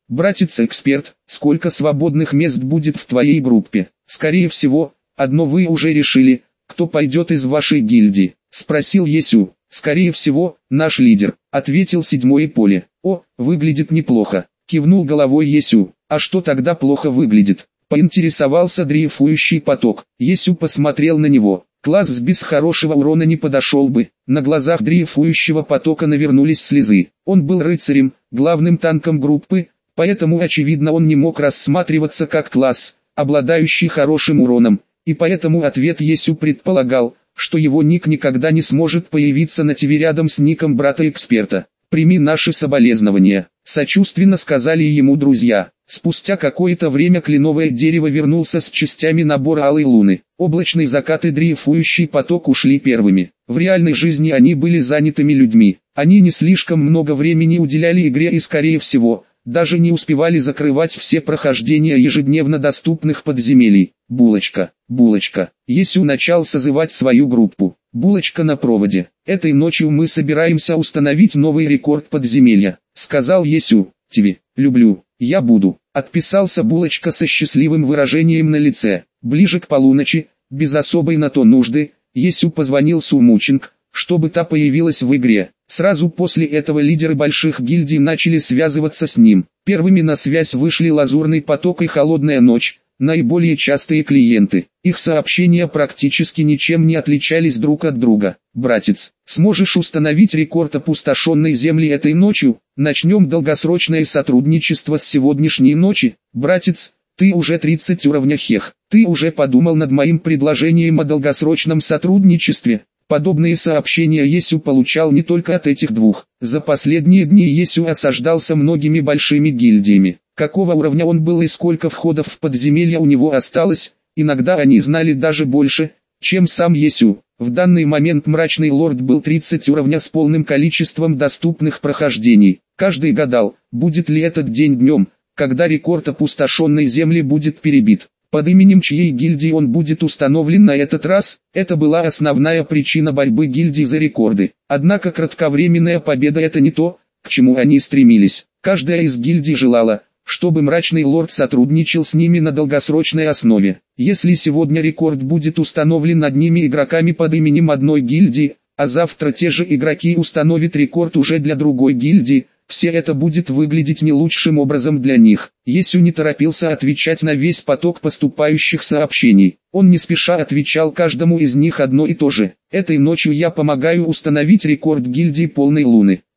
Братец-эксперт, сколько свободных мест будет в твоей группе? Скорее всего, одно вы уже решили, кто пойдет из вашей гильдии, спросил Есю. Скорее всего, наш лидер, ответил седьмое поле. О, выглядит неплохо, кивнул головой Есю. А что тогда плохо выглядит? Поинтересовался дрейфующий поток. Есю посмотрел на него. Класс без хорошего урона не подошел бы. На глазах дрейфующего потока навернулись слезы. Он был рыцарем, главным танком группы, поэтому очевидно он не мог рассматриваться как класс, обладающий хорошим уроном, и поэтому ответ Есю предполагал, что его ник никогда не сможет появиться на ТВ рядом с ником брата-эксперта. «Прими наши соболезнования», — сочувственно сказали ему друзья. Спустя какое-то время кленовое дерево вернулся с частями набора Алой Луны. Облачный закат и дрейфующий поток ушли первыми. В реальной жизни они были занятыми людьми. Они не слишком много времени уделяли игре и, скорее всего, даже не успевали закрывать все прохождения ежедневно доступных подземелий. Булочка, Булочка. Есю начал созывать свою группу. Булочка на проводе. Этой ночью мы собираемся установить новый рекорд подземелья, сказал Есю. Тебе, люблю, я буду. Отписался Булочка со счастливым выражением на лице. Ближе к полуночи, без особой на то нужды, Есю позвонил Сумучинг, чтобы та появилась в игре. Сразу после этого лидеры больших гильдий начали связываться с ним. Первыми на связь вышли Лазурный поток и Холодная ночь, наиболее частые клиенты. Их сообщения практически ничем не отличались друг от друга. «Братец, сможешь установить рекорд опустошенной земли этой ночью? Начнем долгосрочное сотрудничество с сегодняшней ночи. Братец, ты уже тридцать уровня хех. Ты уже подумал над моим предложением о долгосрочном сотрудничестве?» Подобные сообщения Есю получал не только от этих двух. За последние дни Есю осаждался многими большими гильдиями. Какого уровня он был и сколько входов в подземелье у него осталось, иногда они знали даже больше, чем сам Есю. В данный момент Мрачный Лорд был тридцать уровня с полным количеством доступных прохождений. Каждый гадал, будет ли этот день днем, когда рекорд опустошенной земли будет перебит. Под именем чьей гильдии он будет установлен на этот раз, это была основная причина борьбы гильдий за рекорды. Однако кратковременная победа — это не то, к чему они стремились. Каждая из гильдий желала, чтобы Мрачный Лорд сотрудничал с ними на долгосрочной основе. Если сегодня рекорд будет установлен одними игроками под именем одной гильдии, а завтра те же игроки установят рекорд уже для другой гильдии, все это будет выглядеть не лучшим образом для них. Есю не торопился отвечать на весь поток поступающих сообщений. Он не спеша отвечал каждому из них одно и то же. Этой ночью я помогаю установить рекорд гильдии Полной Луны.